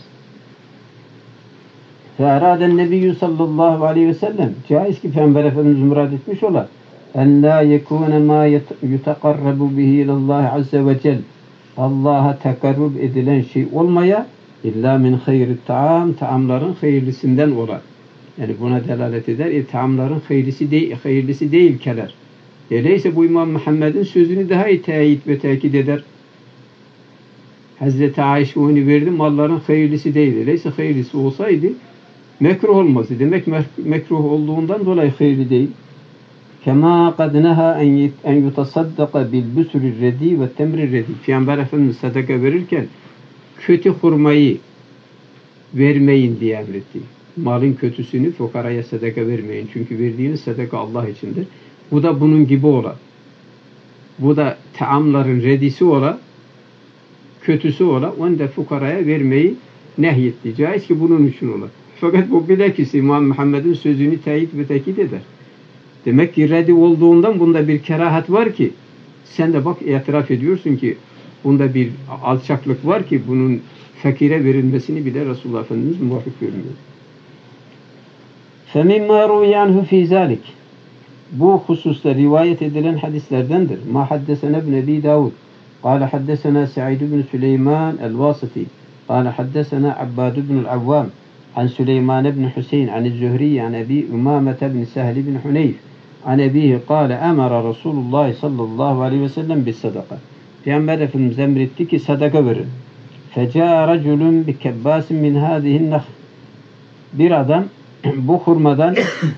فَاَرَادَ النَّبِيُّ sallallahu aleyhi ve sellem, caiz ki Peygamber Efendimiz murad etmiş ola en la yekune ma yutaqarrabu bihi ilallah azze ve cel, Allah'a tekarrub edilen şey olmaya illa min hayri taam, taamların hayırlısından ola. Yani buna delalet eder. Taamların hayırlısı değil keler. Öyleyse bu İmam Muhammed'in sözünü daha iyi teyit ve tekit eder. Hazreti Ayşe onu verdi, malların hayırlısı değil. Öyleyse hayırlısı olsaydı mekruh olmazdı. Demek mekruh olduğundan dolayı hayırlı değil. Kema kad neha en yutasaddaka bil busri redi ve temri redi. Peygamber Efendimiz sadaka verirken kötü hurmayı vermeyin diye emretti. Malın kötüsünü fukaraya sadaka vermeyin. Çünkü verdiğiniz sadaka Allah içindir. Bu da bunun gibi ola. Bu da taamların redisi ola, kötüsü ola. Onu da fukaraya vermeyi nehyetti. Caiz ki bunun için ola. Fakat bu bilakis İmam Muhammed'in sözünü teyit ve tekit eder. Demek ki reddi olduğundan bunda bir kerahat var ki, sen de bak itiraf ediyorsun ki bunda bir alçaklık var ki bunun fakire verilmesini bile Resulullah Efendimiz muvaffak görmüyor. فَمِمَّا رُوِيَ عَنْهُ فِي ذَلِكِ Bu hususta rivayet edilen hadislerdendir. Ma haddesena ibn Ebi Davud. Kâle haddesena Sa'id ibn Süleyman el-Vasiti. Kâle haddesena Abbad ibn el-Avvam. An Süleyman ibn Hüseyin. An Zühri. An Ebi Umamete ibn Sehl ibn Huneyf. An Ebihi kâle emara Resulullah sallallahu aleyhi ve sellem bis sadaka. Peygamber Efendimiz emretti ki sadaka verin. Feca'a raculun bi kebbasin min hâzihin nakh. Bir adam bu hurmadan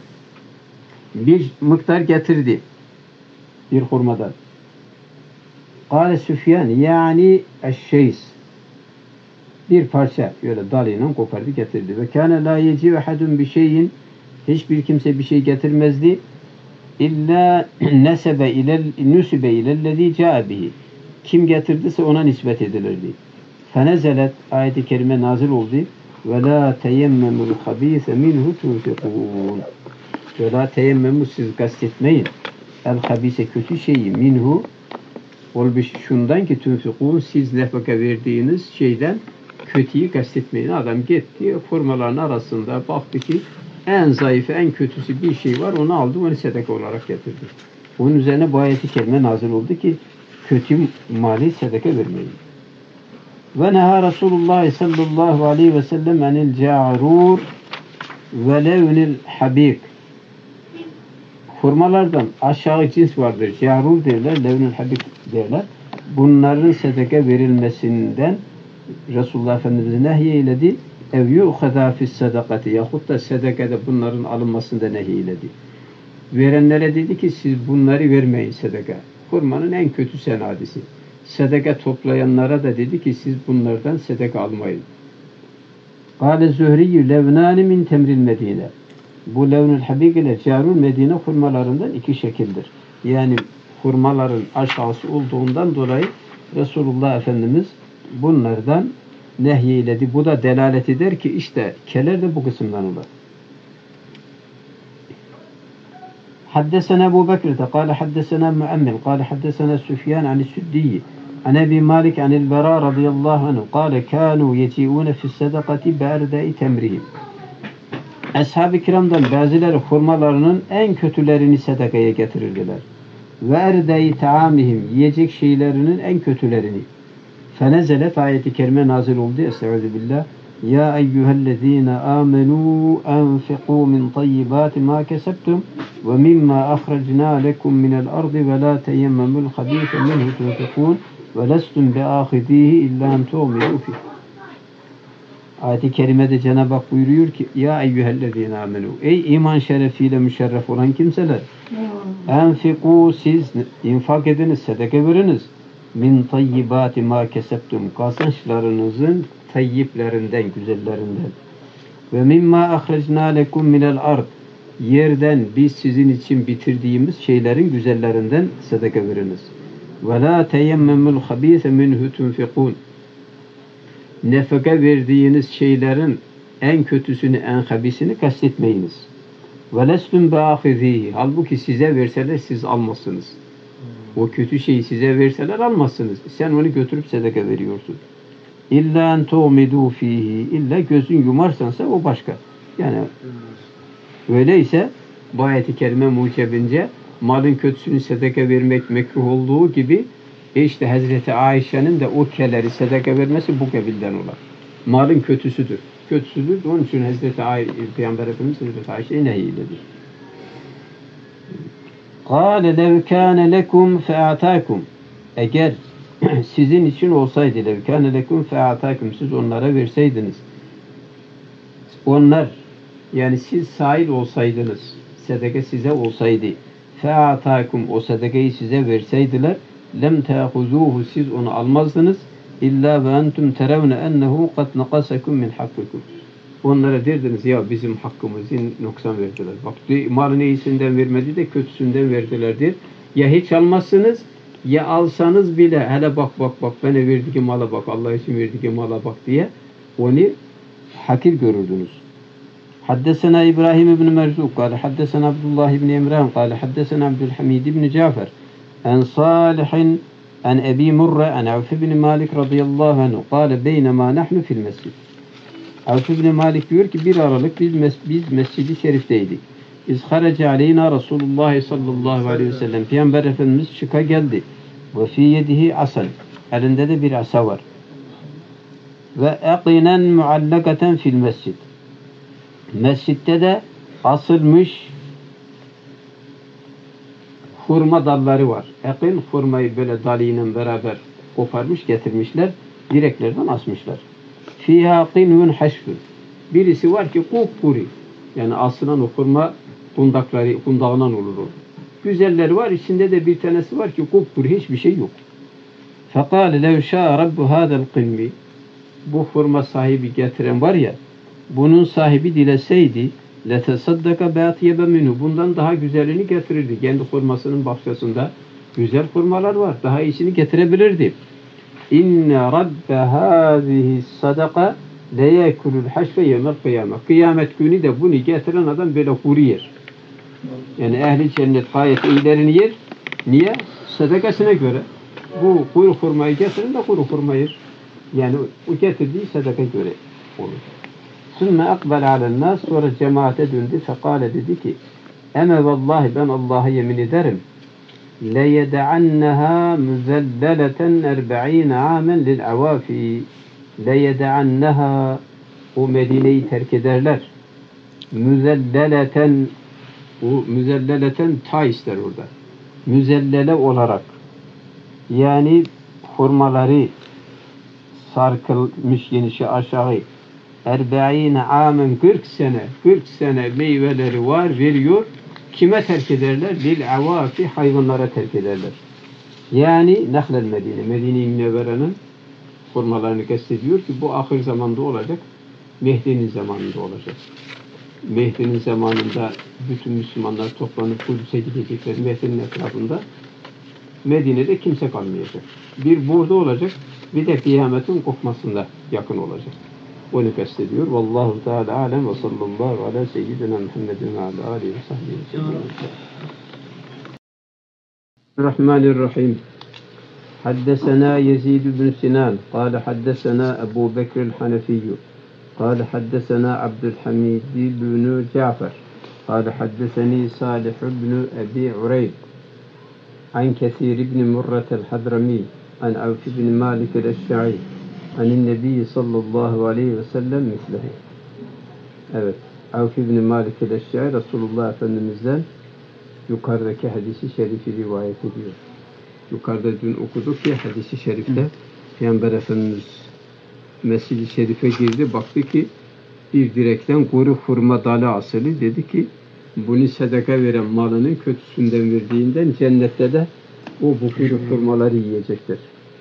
bir miktar getirdi. Bir hurmadan. Kâle Süfyan yani eşşeys. Bir parça öyle dalıyla kopardı getirdi. Ve kâne lâ yeci ahadun bir şeyin hiçbir kimse bir şey getirmezdi. İlla nesebe ilellezî câe bihi. Kim getirdiyse ona nispet edilirdi. Fenezelet ayet-i kerime nazil oldu. Ve lâ teyemmemul habîse minhu tunfikûn. Ve lâ teyemmemu siz kastetmeyin. El habîse kötü şeyi minhu olmuş şundan ki tunfikûn siz nefaka verdiğiniz şeyden kötüyü kastetmeyin. Adam gitti formaların arasında baktı ki en zayıf, en kötüsü bir şey var. Onu aldı, onu sedeka olarak getirdi. Onun üzerine bu ayet-i kerime nazil oldu ki kötü mali sedeka vermeyin. Ve neha Resulullah sallallahu aleyhi ve sellem anil ca'rur ve levnil habik. Hurmalardan aşağı cins vardır. Ca'rur derler, levnil habik derler. Bunların sedeka verilmesinden Resulullah Efendimiz nehiyeyledi. Ev yu'khadâ fis sadakati yahut da sedekede bunların alınmasında nehiyeyledi. Verenlere dedi ki siz bunları vermeyin sedeka. Hurmanın en kötü senadisi. Sedeka toplayanlara da dedi ki siz bunlardan sedeka almayın. Kâle Zühriyyü levnâni min temril Medine. Bu levnül habik ile carul Medine hurmalarından iki şekildir. Yani hurmaların aşağısı olduğundan dolayı Resulullah Efendimiz bunlardan nehyeledi. Bu da delalet eder ki işte keler de bu kısımdan olur. Haddesena Ebu Bekir'de kâle haddesena Muammil kâle haddesena Süfyan an'is-Süddiyi an Ebi Malik an'il Berâ radıyallahu anhu kâle kânû yeciûne fis-sadakati be'erdâ'i temrihim. Ashab-ı kiramdan bazıları hurmalarının en kötülerini sadakaya getirirdiler. Ve erdâ'i ta'amihim yiyecek şeylerinin en kötülerini. Fenezelet ayeti kerime nazil oldu. Estağfirullah. Ya eyyühellezine amenu enfiqu min tayyibati ma kesebtum ve mimma ahrajna lekum minel ardı ve la teyemmemul habîse minhu tunfikûn ve lestum biâhidihi illa en tu'minu fih. Ayet-i kerimede Cenab-ı Hak buyuruyor ki ya eyyühellezine amenu ey iman şerefiyle müşerref olan kimseler enfiqu siz infak ediniz, sedeke veriniz min tayyibati ma kesebtum kazançlarınızın tayyiplerinden, güzellerinden ve mimma ahrajna lekum minel ard yerden biz sizin için bitirdiğimiz şeylerin güzellerinden sedeke veriniz. Ve la teyemmemul habîse minhu tunfikûn nefaka verdiğiniz şeylerin en kötüsünü, en habisini kastetmeyiniz. Ve lestum bâhizîhi halbuki size verseler siz almazsınız. O kötü şeyi size verseler almazsınız. Sen onu götürüp sedeke veriyorsun. İlla en tu'midû fîhî illa gözün yumarsansa o başka. Yani öyleyse bu ayet-i kerime mucibince malın kötüsünü sedeke vermek mekruh olduğu gibi işte Hazreti Ayşe'nin de o keleri sedeke vermesi bu kebilden olur. Malın kötüsüdür. Kötüsüdür. Onun için Hazreti Peygamber Efendimiz Hazreti Ayşe'yi nehyeyledir. قَالَ لَوْ كَانَ لَكُمْ فَاَعْتَاكُمْ Eğer sizin için olsaydı لَوْ كَانَ لَكُمْ فَاَعْتَاكُمْ siz onlara verseydiniz. Onlar yani siz sahil olsaydınız, sedeke size olsaydı فَاَعْتَاكُمْ o sedekeyi size verseydiler lem te'huzuhu siz onu almazdınız illa ve entum terevne ennehu kad nakasakum min hakkikum. Onlara derdiniz ya bizim hakkımızı noksan verdiler. Bak malın iyisinden vermedi de kötüsünden verdilerdir. Ya hiç almazsınız ya alsanız bile hele bak bana verdiği mala bak Allah için verdiği mala bak diye onu hakir görürdünüz. Haddesena İbrahim ibn Merzuk kâle haddesena Abdullah ibn İmran kâle haddesena Abdülhamid ibn Cafer en Salihin en Ebi Murre en Avf ibn Malik radıyallahu anhu kâle beynema nahnu fil mescid. Avf ibn Malik diyor ki 1 Aralık biz Mescid-i Şerif'teydik. İzharace aleyna Resulullah sallallahu aleyhi ve sellem. Peygamber Efendimiz çıka geldi. Ve fi yedihi asan. Elinde de bir asa var. Ve eqinen muallakaten fil mescid. Mescitte de asılmış hurma dalları var. Eqin hurmayı böyle dalıyla beraber koparmış getirmişler. Direklerden asmışlar. Fiha qinun haşfun. Birisi var ki kupkuru. Yani asılan o hurma kundağından olur o. Güzelleri var. İçinde de bir tanesi var ki kupkuru. Hiçbir şey yok. Fekale lev şâ rabbu hâzel qinmi. Bu hurma sahibi getiren var ya, bunun sahibi dileseydi letesaddaka be'atiyebe minhu. Bundan daha güzelini getirirdi. Kendi hurmasının bahçesinde güzel hurmalar var. Daha iyisini getirebilirdi. İnne rabbe hâzihi sadaka leyekulul haşfe yevmel kıyame. Kıyamet günü de bunu getiren adam böyle huri yer. Yani ehli cennet gayet iyilerini yer. Niye? Sadakasına göre. Bu kuru hurmayı getirin de kuru hurma yer. Yani o getirdiği sadaka göre olur. Sümme akbel alennâs. Sonra cemaate döndü. Fekale dedi ki eme vallahi ben Allah'a yemin ederim لَيَدَعَنَّهَا مُزَلَّلَةً 40 عَامًا لِلْعَوَافِي لَيَدَعَنَّهَا. O Medine'yi terk ederler. Müzelleleten, o müzelleleten ta ister orada. Müzellele olarak. Yani hurmaları sarkılmış genişe aşağı 40 amen 40 sene meyveleri var veriyor. Kime terk ederler? Lil avafi, hayvanlara terk ederler. Yani Nahlel Medine, Medine-i Münevvere'nin hurmalarını kastediyor ki bu ahir zamanda olacak. Mehdi'nin zamanında olacak. Mehdi'nin zamanında bütün Müslümanlar toplanıp Kudüs'e gidecekler. Mehdi'nin etrafında Medine'de kimse kalmayacak. Bir burada olacak, bir de kıyametin kopmasında yakın olacak. Onu kastediyor. Vallahu Teala alem ve sallallahu ala seyyidina Muhammedin ve ala alihi ve sahbihi. Bismillahirrahmanirrahim. Haddesena Yezid bin Sinan. Kale haddesena Ebu Bekr el-Hanefiyyü. Kale haddesena Abdülhamid bin Cafer. Kale haddeseni Salih bin Ebi Ureyb. An Kesir bin Murret el-Hadrami. An Avf bin Malik el-Eşşa'i. Anin Nebi sallallahu aleyhi ve sellem mislehi. Evet. Avf ibn Malik el-Eşşa'i Resulullah Efendimiz'den yukarıdaki hadisi şerifi rivayet ediyor. Yukarıda dün okuduk ya hadisi şerifte Peygamber Efendimiz Mescid-i Şerif'e girdi. Baktı ki bir direkten kuru hurma dalı asılı. Dedi ki bunu sadaka veren malının kötüsünden verdiğinden cennette de bu kuru hurmaları yiyecektir.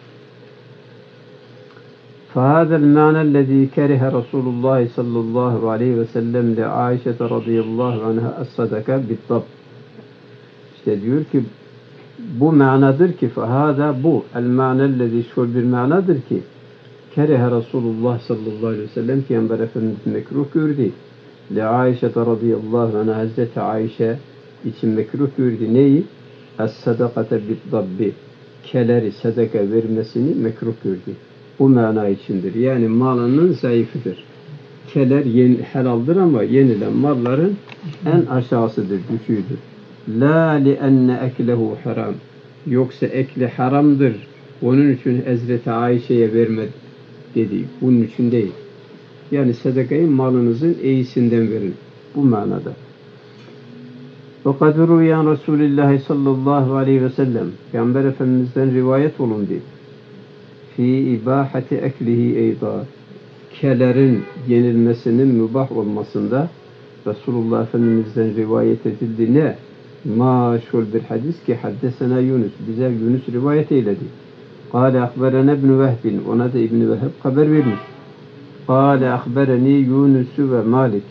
فهذا المعنى الذي كره رسول الله صلى الله عليه وسلم لعائشة رضي الله عنها الصدقة بالضبط. İşte diyor ki bu manadır ki فهذا bu el-ma'nellezî şöyle bir manadır ki kerehe Resulullah sallallahu aleyhi ve sellem Peygamber Efendimiz mekruh gördü. Aişe radıyallahu anha Hazreti Ayşe için mekruh gördü. Neyi? Es-sadakate bid-dabbi. Keleri sadaka vermesini mekruh gördü. Bu mana içindir. Yani malının zayıfıdır. Keler helaldir ama yenilen malların en aşağısıdır, düşüğüdür. La li'enne eklehu haram. Yoksa ekli haramdır. Onun için Hazreti Ayşe'ye vermedi dedi. Bunun için değil. Yani sadakayı malınızın iyisinden verin. Bu manada. وَقَدْ رُوِيَنْ رَسُولِ اللّٰهِ sallallahu aleyhi ve sellem. Peygamber Efendimiz'den rivayet olundu. Fi ibahati eklihi eyda. Kelerin yenilmesinin mübah olmasında Resulullah Efendimiz'den rivayet edildi. Ne? Maşhur bir hadis ki haddesena Yunus. Bize Yunus rivayet eyledi. Kale akberene İbn-i Vehbin. Ona da İbn-i Vehb haber vermiş. Kale akbereni Yunus'u ve Malik.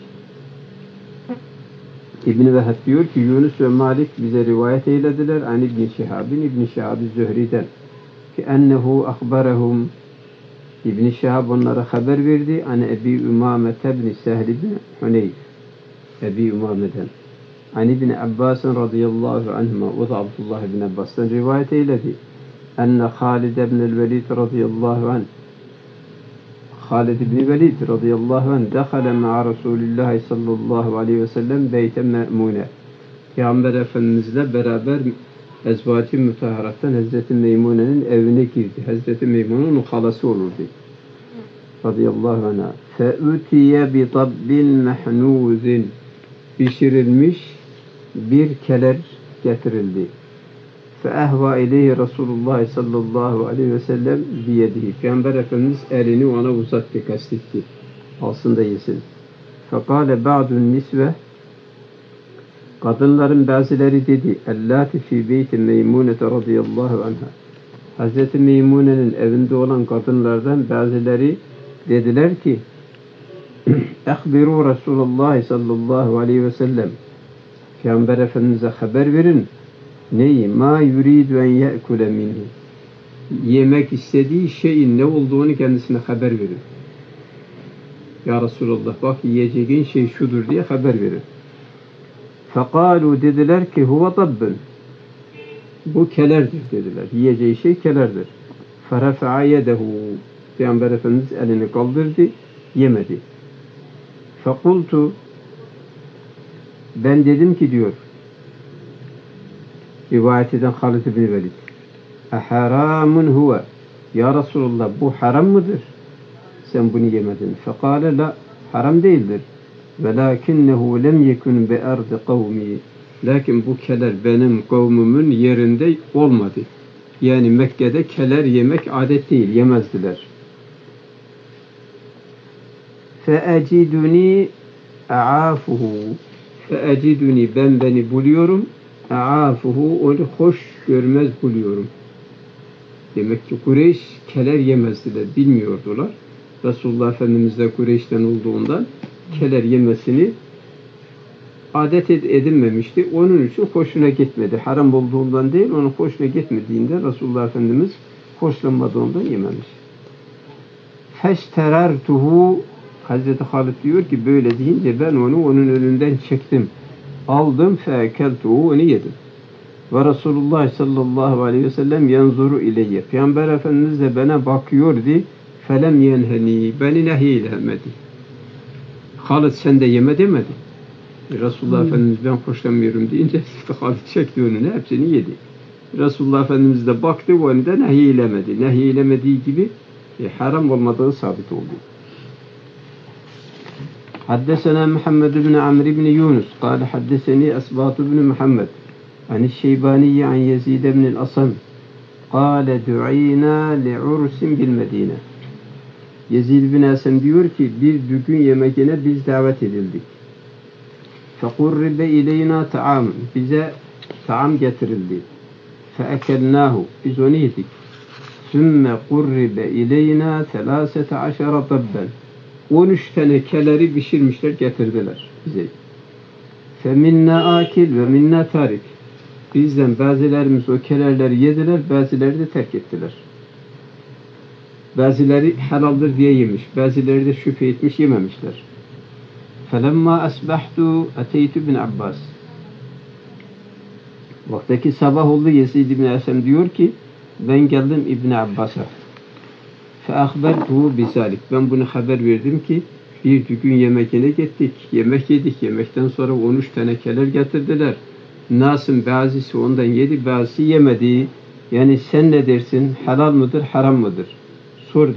İbn-i Vehb diyor ki Yunus ve Malik bize rivayet eylediler. An İbn-i Şihab'in İbn-i Şihab-ı Zühri'den. Ki ennehu akberehum. İbn-i Şihab onlara haber verdi. An Ebi Umame tebni Sehl ibn Huneyf. Ebi Umame'den. An İbn Abbas'ın radıyallahu anhuma. O da Abdullah ibn Abbas'tan rivayet eyledi. Enne Halid ibn el-Velid radıyallahu anh. Halid ibn Velid radıyallahu anh dehale ma'a Resulillahi sallallahu aleyhi ve sellem beyten me'mune. Peygamber Efendimizle beraber ezvacı müteharattan Hazreti Meymune'nin evine girdi. Hazreti Meymune'nin halası olurdu. Radıyallahu anh'a. Fe'utiye bi tabbin mehnuzin. Pişirilmiş bir keler getirildi. Fe'ehva ileyhi Resulullah sallallahu aleyhi ve sellem biyedihi. Peygamber Efendimiz elini ona uzattı, kastetti. Alsın da yesin. Fekale ba'dun nisve. Kadınların bazıları dedi. Ellâti fî beyti Meymunete radıyallahu anha. Hazreti Meymune'nin evinde olan kadınlardan bazıları dediler ki ehbiru Resulullah sallallahu aleyhi ve sellem. Peygamber Efendimiz'e haber verin. Neyi? Ma yuridu en ye'kule minhu. Yemek istediği şeyin ne olduğunu kendisine haber verin. Ya Resulullah bak yiyeceğin şey şudur diye haber verin. Fekalu dediler ki huve tabbın. Bu kelerdir dediler. Yiyeceği şey kelerdir. Ferefa'a yedehu. Peygamber Efendimiz elini kaldırdı. Yemedi. Fekultu. Ben dedim ki diyor. Rivayet eden Halid ibn Velid. Haramun huve. Ya Resulullah bu haram mıdır? Sen bunu yemedin. Fekale la haram değildir. Velakinnehu lem yekun bi ardı kavmi. Lakin bu keler benim kavmimin yerinde olmadı. Yani Mekke'de keler yemek adet değil. Yemezdiler. Feeciduni a'afuhu. Feeciduni ben beni buluyorum. A'afuhu onu hoş görmez buluyorum. Demek ki Kureyş keler yemezdiler. Bilmiyordular. Resulullah Efendimiz de Kureyş'ten olduğundan keler yemesini adet edinmemişti. Onun için hoşuna gitmedi. Haram olduğundan değil, onun hoşuna gitmediğinden Resulullah Efendimiz hoşlanmadığından yememiş. Feşterertuhu. Hazreti Halid diyor ki böyle deyince ben onu onun önünden çektim. Aldım feekeltuhu onu yedim. Ve Resulullah sallallahu aleyhi ve sellem yanzuru ileyye. Peygamber Efendimiz de bana bakıyordu. Felem yenheni. Beni nehyeylemedi. Halid sen de yeme demedi. Resulullah Efendimiz ben hoşlanmıyorum deyince Halid çekti önüne hepsini yedi. Resulullah Efendimiz de baktı ve onu da nehyeylemedi. Nehyeylemediği gibi haram olmadığı sabit oldu. حدثنا محمد بن عمرو بن يونس قال حدثني أسباط بن محمد عن الشيباني عن يزيد بن الأصم قال دعينا لعرس بالمدينة. Yezid bin Asem diyor ki bir düğün yemeğine biz davet edildik. Fekurribe ileyna ta'am. Bize taam getirildi. Feekelnahu. Biz onu yedik. Sümme kurribe ileyna 13 tabben. 13 tane keleri pişirmişler getirdiler bize. Feminna akil ve minna tarik. Bizden bazılarımız o kelerleri yediler, bazıları da terk ettiler. Bazıları helaldir diye yemiş, bazıları da şüphe etmiş yememişler. Felemma asbahtu ateytu bin Abbas. Vaktaki sabah oldu Yezid bin Asem diyor ki ben geldim İbn Abbas'a. Feahbertuhu bizalik. Ben bunu haber verdim ki bir düğün yemeğine gittik. Yemek yedik. Yemekten sonra 13 tane keler getirdiler. Nas'ın bazısı ondan yedi, bazısı yemedi. Yani sen ne dersin? Helal mıdır, haram mıdır? Sordu.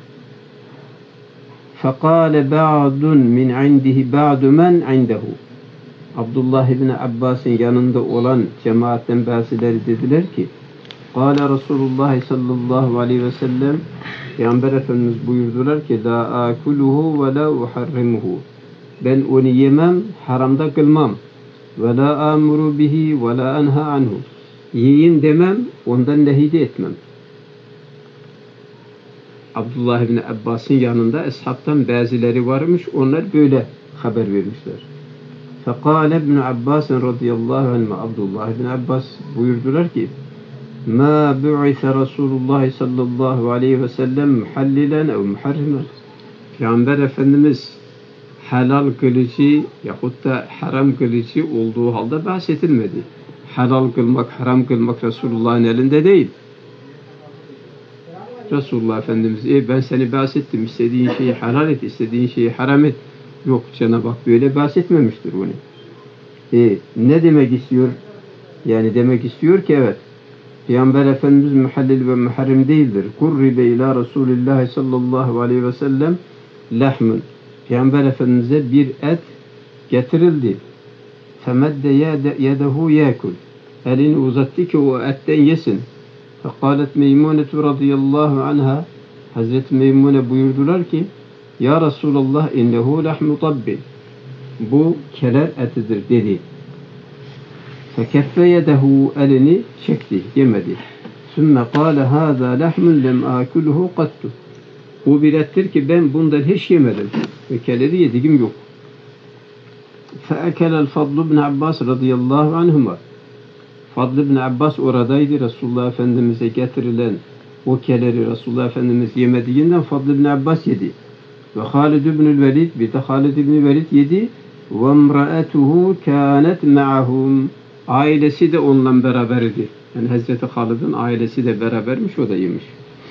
Fekale ba'dun min indihi ba'du men indehu. Abdullah ibn Abbas'ın yanında olan cemaatten bazıları dediler ki Kâle Resulullah sallallahu aleyhi ve sellem Peygamber Efendimiz buyurdular ki la akuluhu ve la uharrimuhu. Ben onu yemem, haramda kılmam. Ve la amuru bihi ve la anha anhu. Yiyin demem, ondan nehy de etmem. Abdullah ibn Abbas'ın yanında eshabtan bazıları varmış, onlar böyle haber vermişler. Fekâle ibn Abbas radıyallahu anh, Abdullah ibn Abbas buyurdular ki Ma bu'ise Resulullah sallallahu aleyhi ve sellem muhallilen ev muharrimen. Peygamber Efendimiz helal kılıcı yahut da haram kılıcı olduğu halde bahsedilmedi. Helal kılmak, haram kılmak Resulullah'ın elinde değil. Resulullah Efendimiz ben seni bahsettim, istediğin şeyi helal et, istediğin şeyi haram et. Yok, Cenab-ı Hak böyle bahsetmemiştir bunu. Ne demek istiyor? Yani demek istiyor ki evet, Peygamber Efendimiz muhallil ve muharrim değildir. Kurribe ila Resulillah sallallahu aleyhi ve sellem lahmun. Peygamber Efendimiz'e bir et getirildi. Femedde yedehu yakul. Elini uzattı ki o etten yesin. Fekalet Meymunetu radıyallahu anha. Hazreti Meymune buyurdular ki Ya Resulallah innehu lahmu tabbi. Bu keler etidir dedi. Fekeffe yedehu, elini çekti, yemedi. Sümme kâle hâzâ lehmun lem âkuluhu kattu. Bu bir ettir ki ben bundan hiç yemedim. Ve keleri yediğim yok. Feekelel Fadl ibn Abbas radıyallahu anhuma. Fadl ibn Abbas oradaydı. Resulullah Efendimiz'e getirilen o keleri Resulullah Efendimiz yemediğinden Fadl ibn Abbas yedi. Ve Halid ibn Velid, bir de Halid ibn Velid yedi. Ve imra'atuhu kânet ma'ahum. Ailesi de onunla beraberdi. Yani Hazreti Halid'in ailesi de berabermiş, o da yemiş.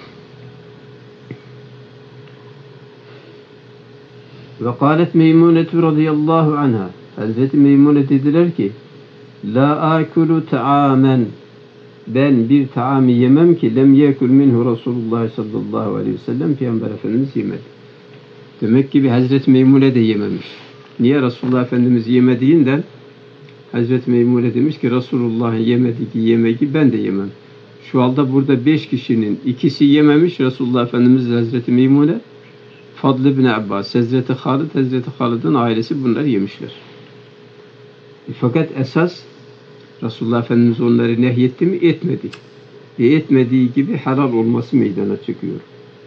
Ve kâlet Meymunetu radıyallahu anha. Hazreti Meymune dediler ki La akulu ta'amen. Ben bir taami yemem ki lem yekul minhu Resulullah sallallahu aleyhi ve sellem, Peygamber Efendimiz yemedi. Demek ki bir Hazreti Meymune de yememiş. Niye Resulullah Efendimiz yemediğinden Hazreti Meymune demiş ki Resulullah'ın yemediği yemeği ben de yemem. Şu anda burada 5 kişinin ikisi yememiş, Resulullah Efendimiz Hazreti Meymune, Fadl ibn Abbas, Hazreti Halid, Hazreti Halid'in ailesi bunlar yemişler. Fakat esas Resulullah Efendimiz onları nehyetti mi? Etmedi. Etmediği gibi helal olması meydana çıkıyor.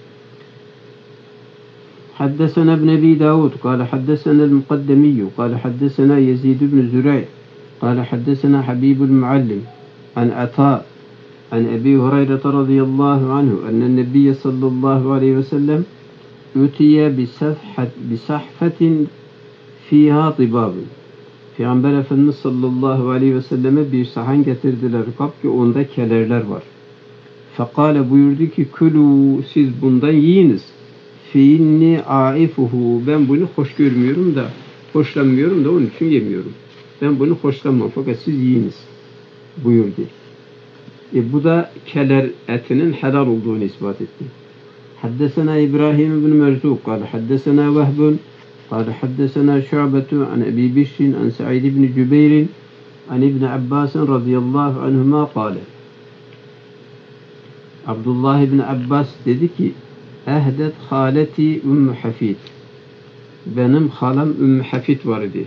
حدثنا ابن أبي داود قال حدثنا المقدمي قال حدثنا يزيد بن زريع قال حدثنا حبيب المعلم عن عطاء عن أبي هريرة رضي الله عنه أن النبي صلى الله عليه وسلم أتي بصحفة فيها طباب. Peygamber Efendimiz sallallahu aleyhi ve selleme bir sahan getirdiler, kap ki onda kelerler var. Fekale, buyurdu ki külü, siz bundan yiyiniz. Feinni aifuhu, ben bunu hoş görmüyorum da, hoşlanmıyorum da onun için yemiyorum. Ben bunu hoşlanmam fakat siz yiyiniz buyurdu. Bu da keler etinin helal olduğunu ispat etti. Haddesena İbrahim ibn Merzuk kâle haddesena Vehbun kâle haddesena Şu'betu an Ebi Bişrin an Sa'id ibn Cübeyrin an İbn Abbas radıyallahu anhuma kâle. Abdullah ibn Abbas dedi ki ehdet haleti Ümmü Hafid. Benim halam Ümmü Hafid var idi.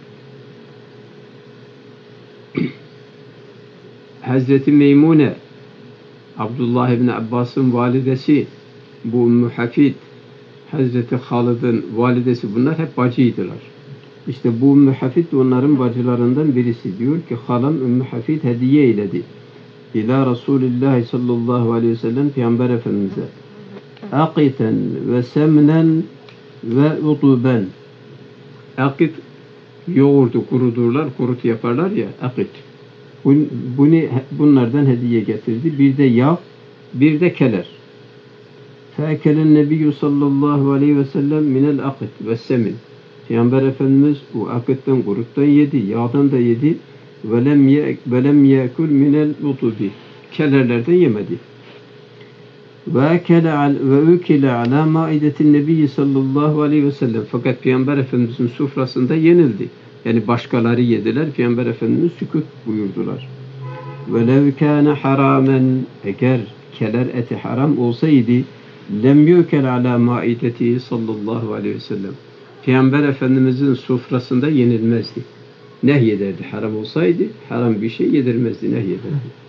Hazreti Meymune, Abdullah ibn Abbas'ın validesi, bu Ümmü Hafid, Hazreti Halid'in validesi, bunlar hep bacıydılar. İşte bu Ümmü Hafid onların bacılarından birisi. Diyor ki halam Ümmü Hafid hediye eyledi. İlâ Resulillah sallallahu aleyhi ve sellem, Peygamber Efendimiz'e. Akiten ve semnen ve utuben. Akit, yoğurdu kurudurlar, kurut yaparlar ya, akit. Bunlardan hediye getirdi. Bir de yağ, bir de keler. Feekelen Nebiyyü sallallahu aleyhi ve sellem minel akit ve semin. Peygamber Efendimiz bu akitten, kuruttan yedi, yağdan da yedi. Velem yekul minel utubi. Kelerlerden yemedi. Ve ukile ala maidetin Nebiyyi sallallahu aleyhi ve sellem. Fakat Peygamber Efendimiz'in sufrasında yenildi. Yani başkaları yediler. Peygamber Efendimiz sükut buyurdular. Velev kâne haramen, eğer keler eti haram olsaydı lem yukel ala maideti sallallahu aleyhi ve sellem. Peygamber Efendimiz'in sufrasında yenilmezdi. Nehyederdi. Haram olsaydı haram bir şey yedirmezdi, nehyederdi.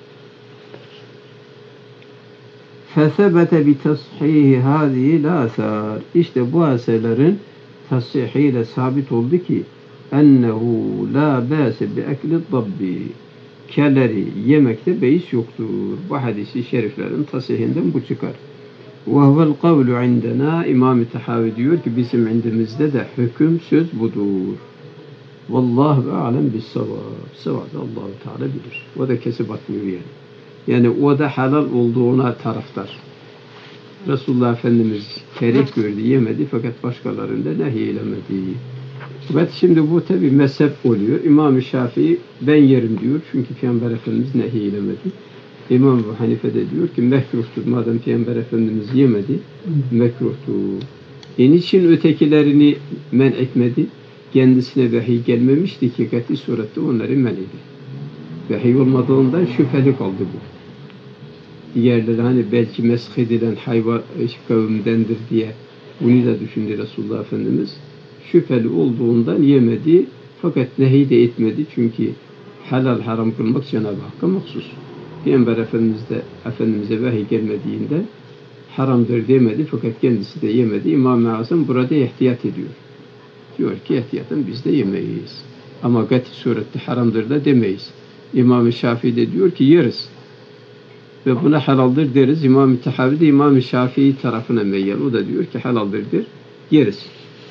Fesebete bi tashihi hâzihi lâsâr. İşte bu eserlerin tashihiyle sabit oldu ki ennehu la bâse bi ekli dabbi. Keleri yemekte beis yoktur. Bu hadisi şeriflerin tasihinden bu çıkar. Ve huvel kavlu indena, İmam-ı Tahavi diyor ki bizim indimizde de hüküm, söz budur. Vallahu alem bis sevab. Sevab Allah-u Teala bilir. O da kesip atmıyor yani. Yani o da halal olduğuna taraftar. Resulullah Efendimiz kerih gördü, yemedi fakat başkalarında nehiylemedi. Fakat şimdi bu tabi mezhep oluyor. İmam-ı Şafii ben yerim diyor. Çünkü Peygamber Efendimiz nehiylemedi. İmam Ebu Hanife de diyor ki mekruhtur. Madem Peygamber Efendimiz yemedi, mekruhtur. Niçin ötekilerini men etmedi? Kendisine vahiy gelmemişti ki kat'i surette onları men edildi. Vahiy olmadığından şüpheli kaldı bu. Diğerleri hani belki mesh edilen hayvan kavimdendir diye bunu da düşündü Resulullah Efendimiz. Şüpheli olduğundan yemedi fakat nehi de etmedi çünkü helal haram kılmak Cenab-ı Hakk'a mahsus. Peygamber Efendimiz'e vahiy gelmediğinde haramdır demedi fakat kendisi de yemedi. İmam-ı Azam burada ihtiyat ediyor. Diyor ki ihtiyaten biz de yemeyiz. Ama gati surette haramdır da demeyiz. İmam-ı Şafii de diyor ki yeriz. Ve buna halaldir deriz. İmam-ı Tahavi de İmam-ı Şafii tarafına meyyal. O da diyor ki halaldir der. Yeriz.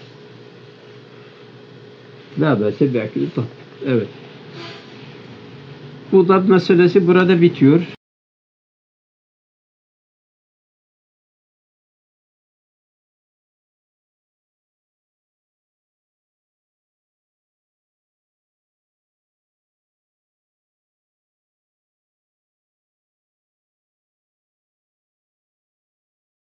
La bâse be'akil. Evet. Bu da meselesi burada bitiyor.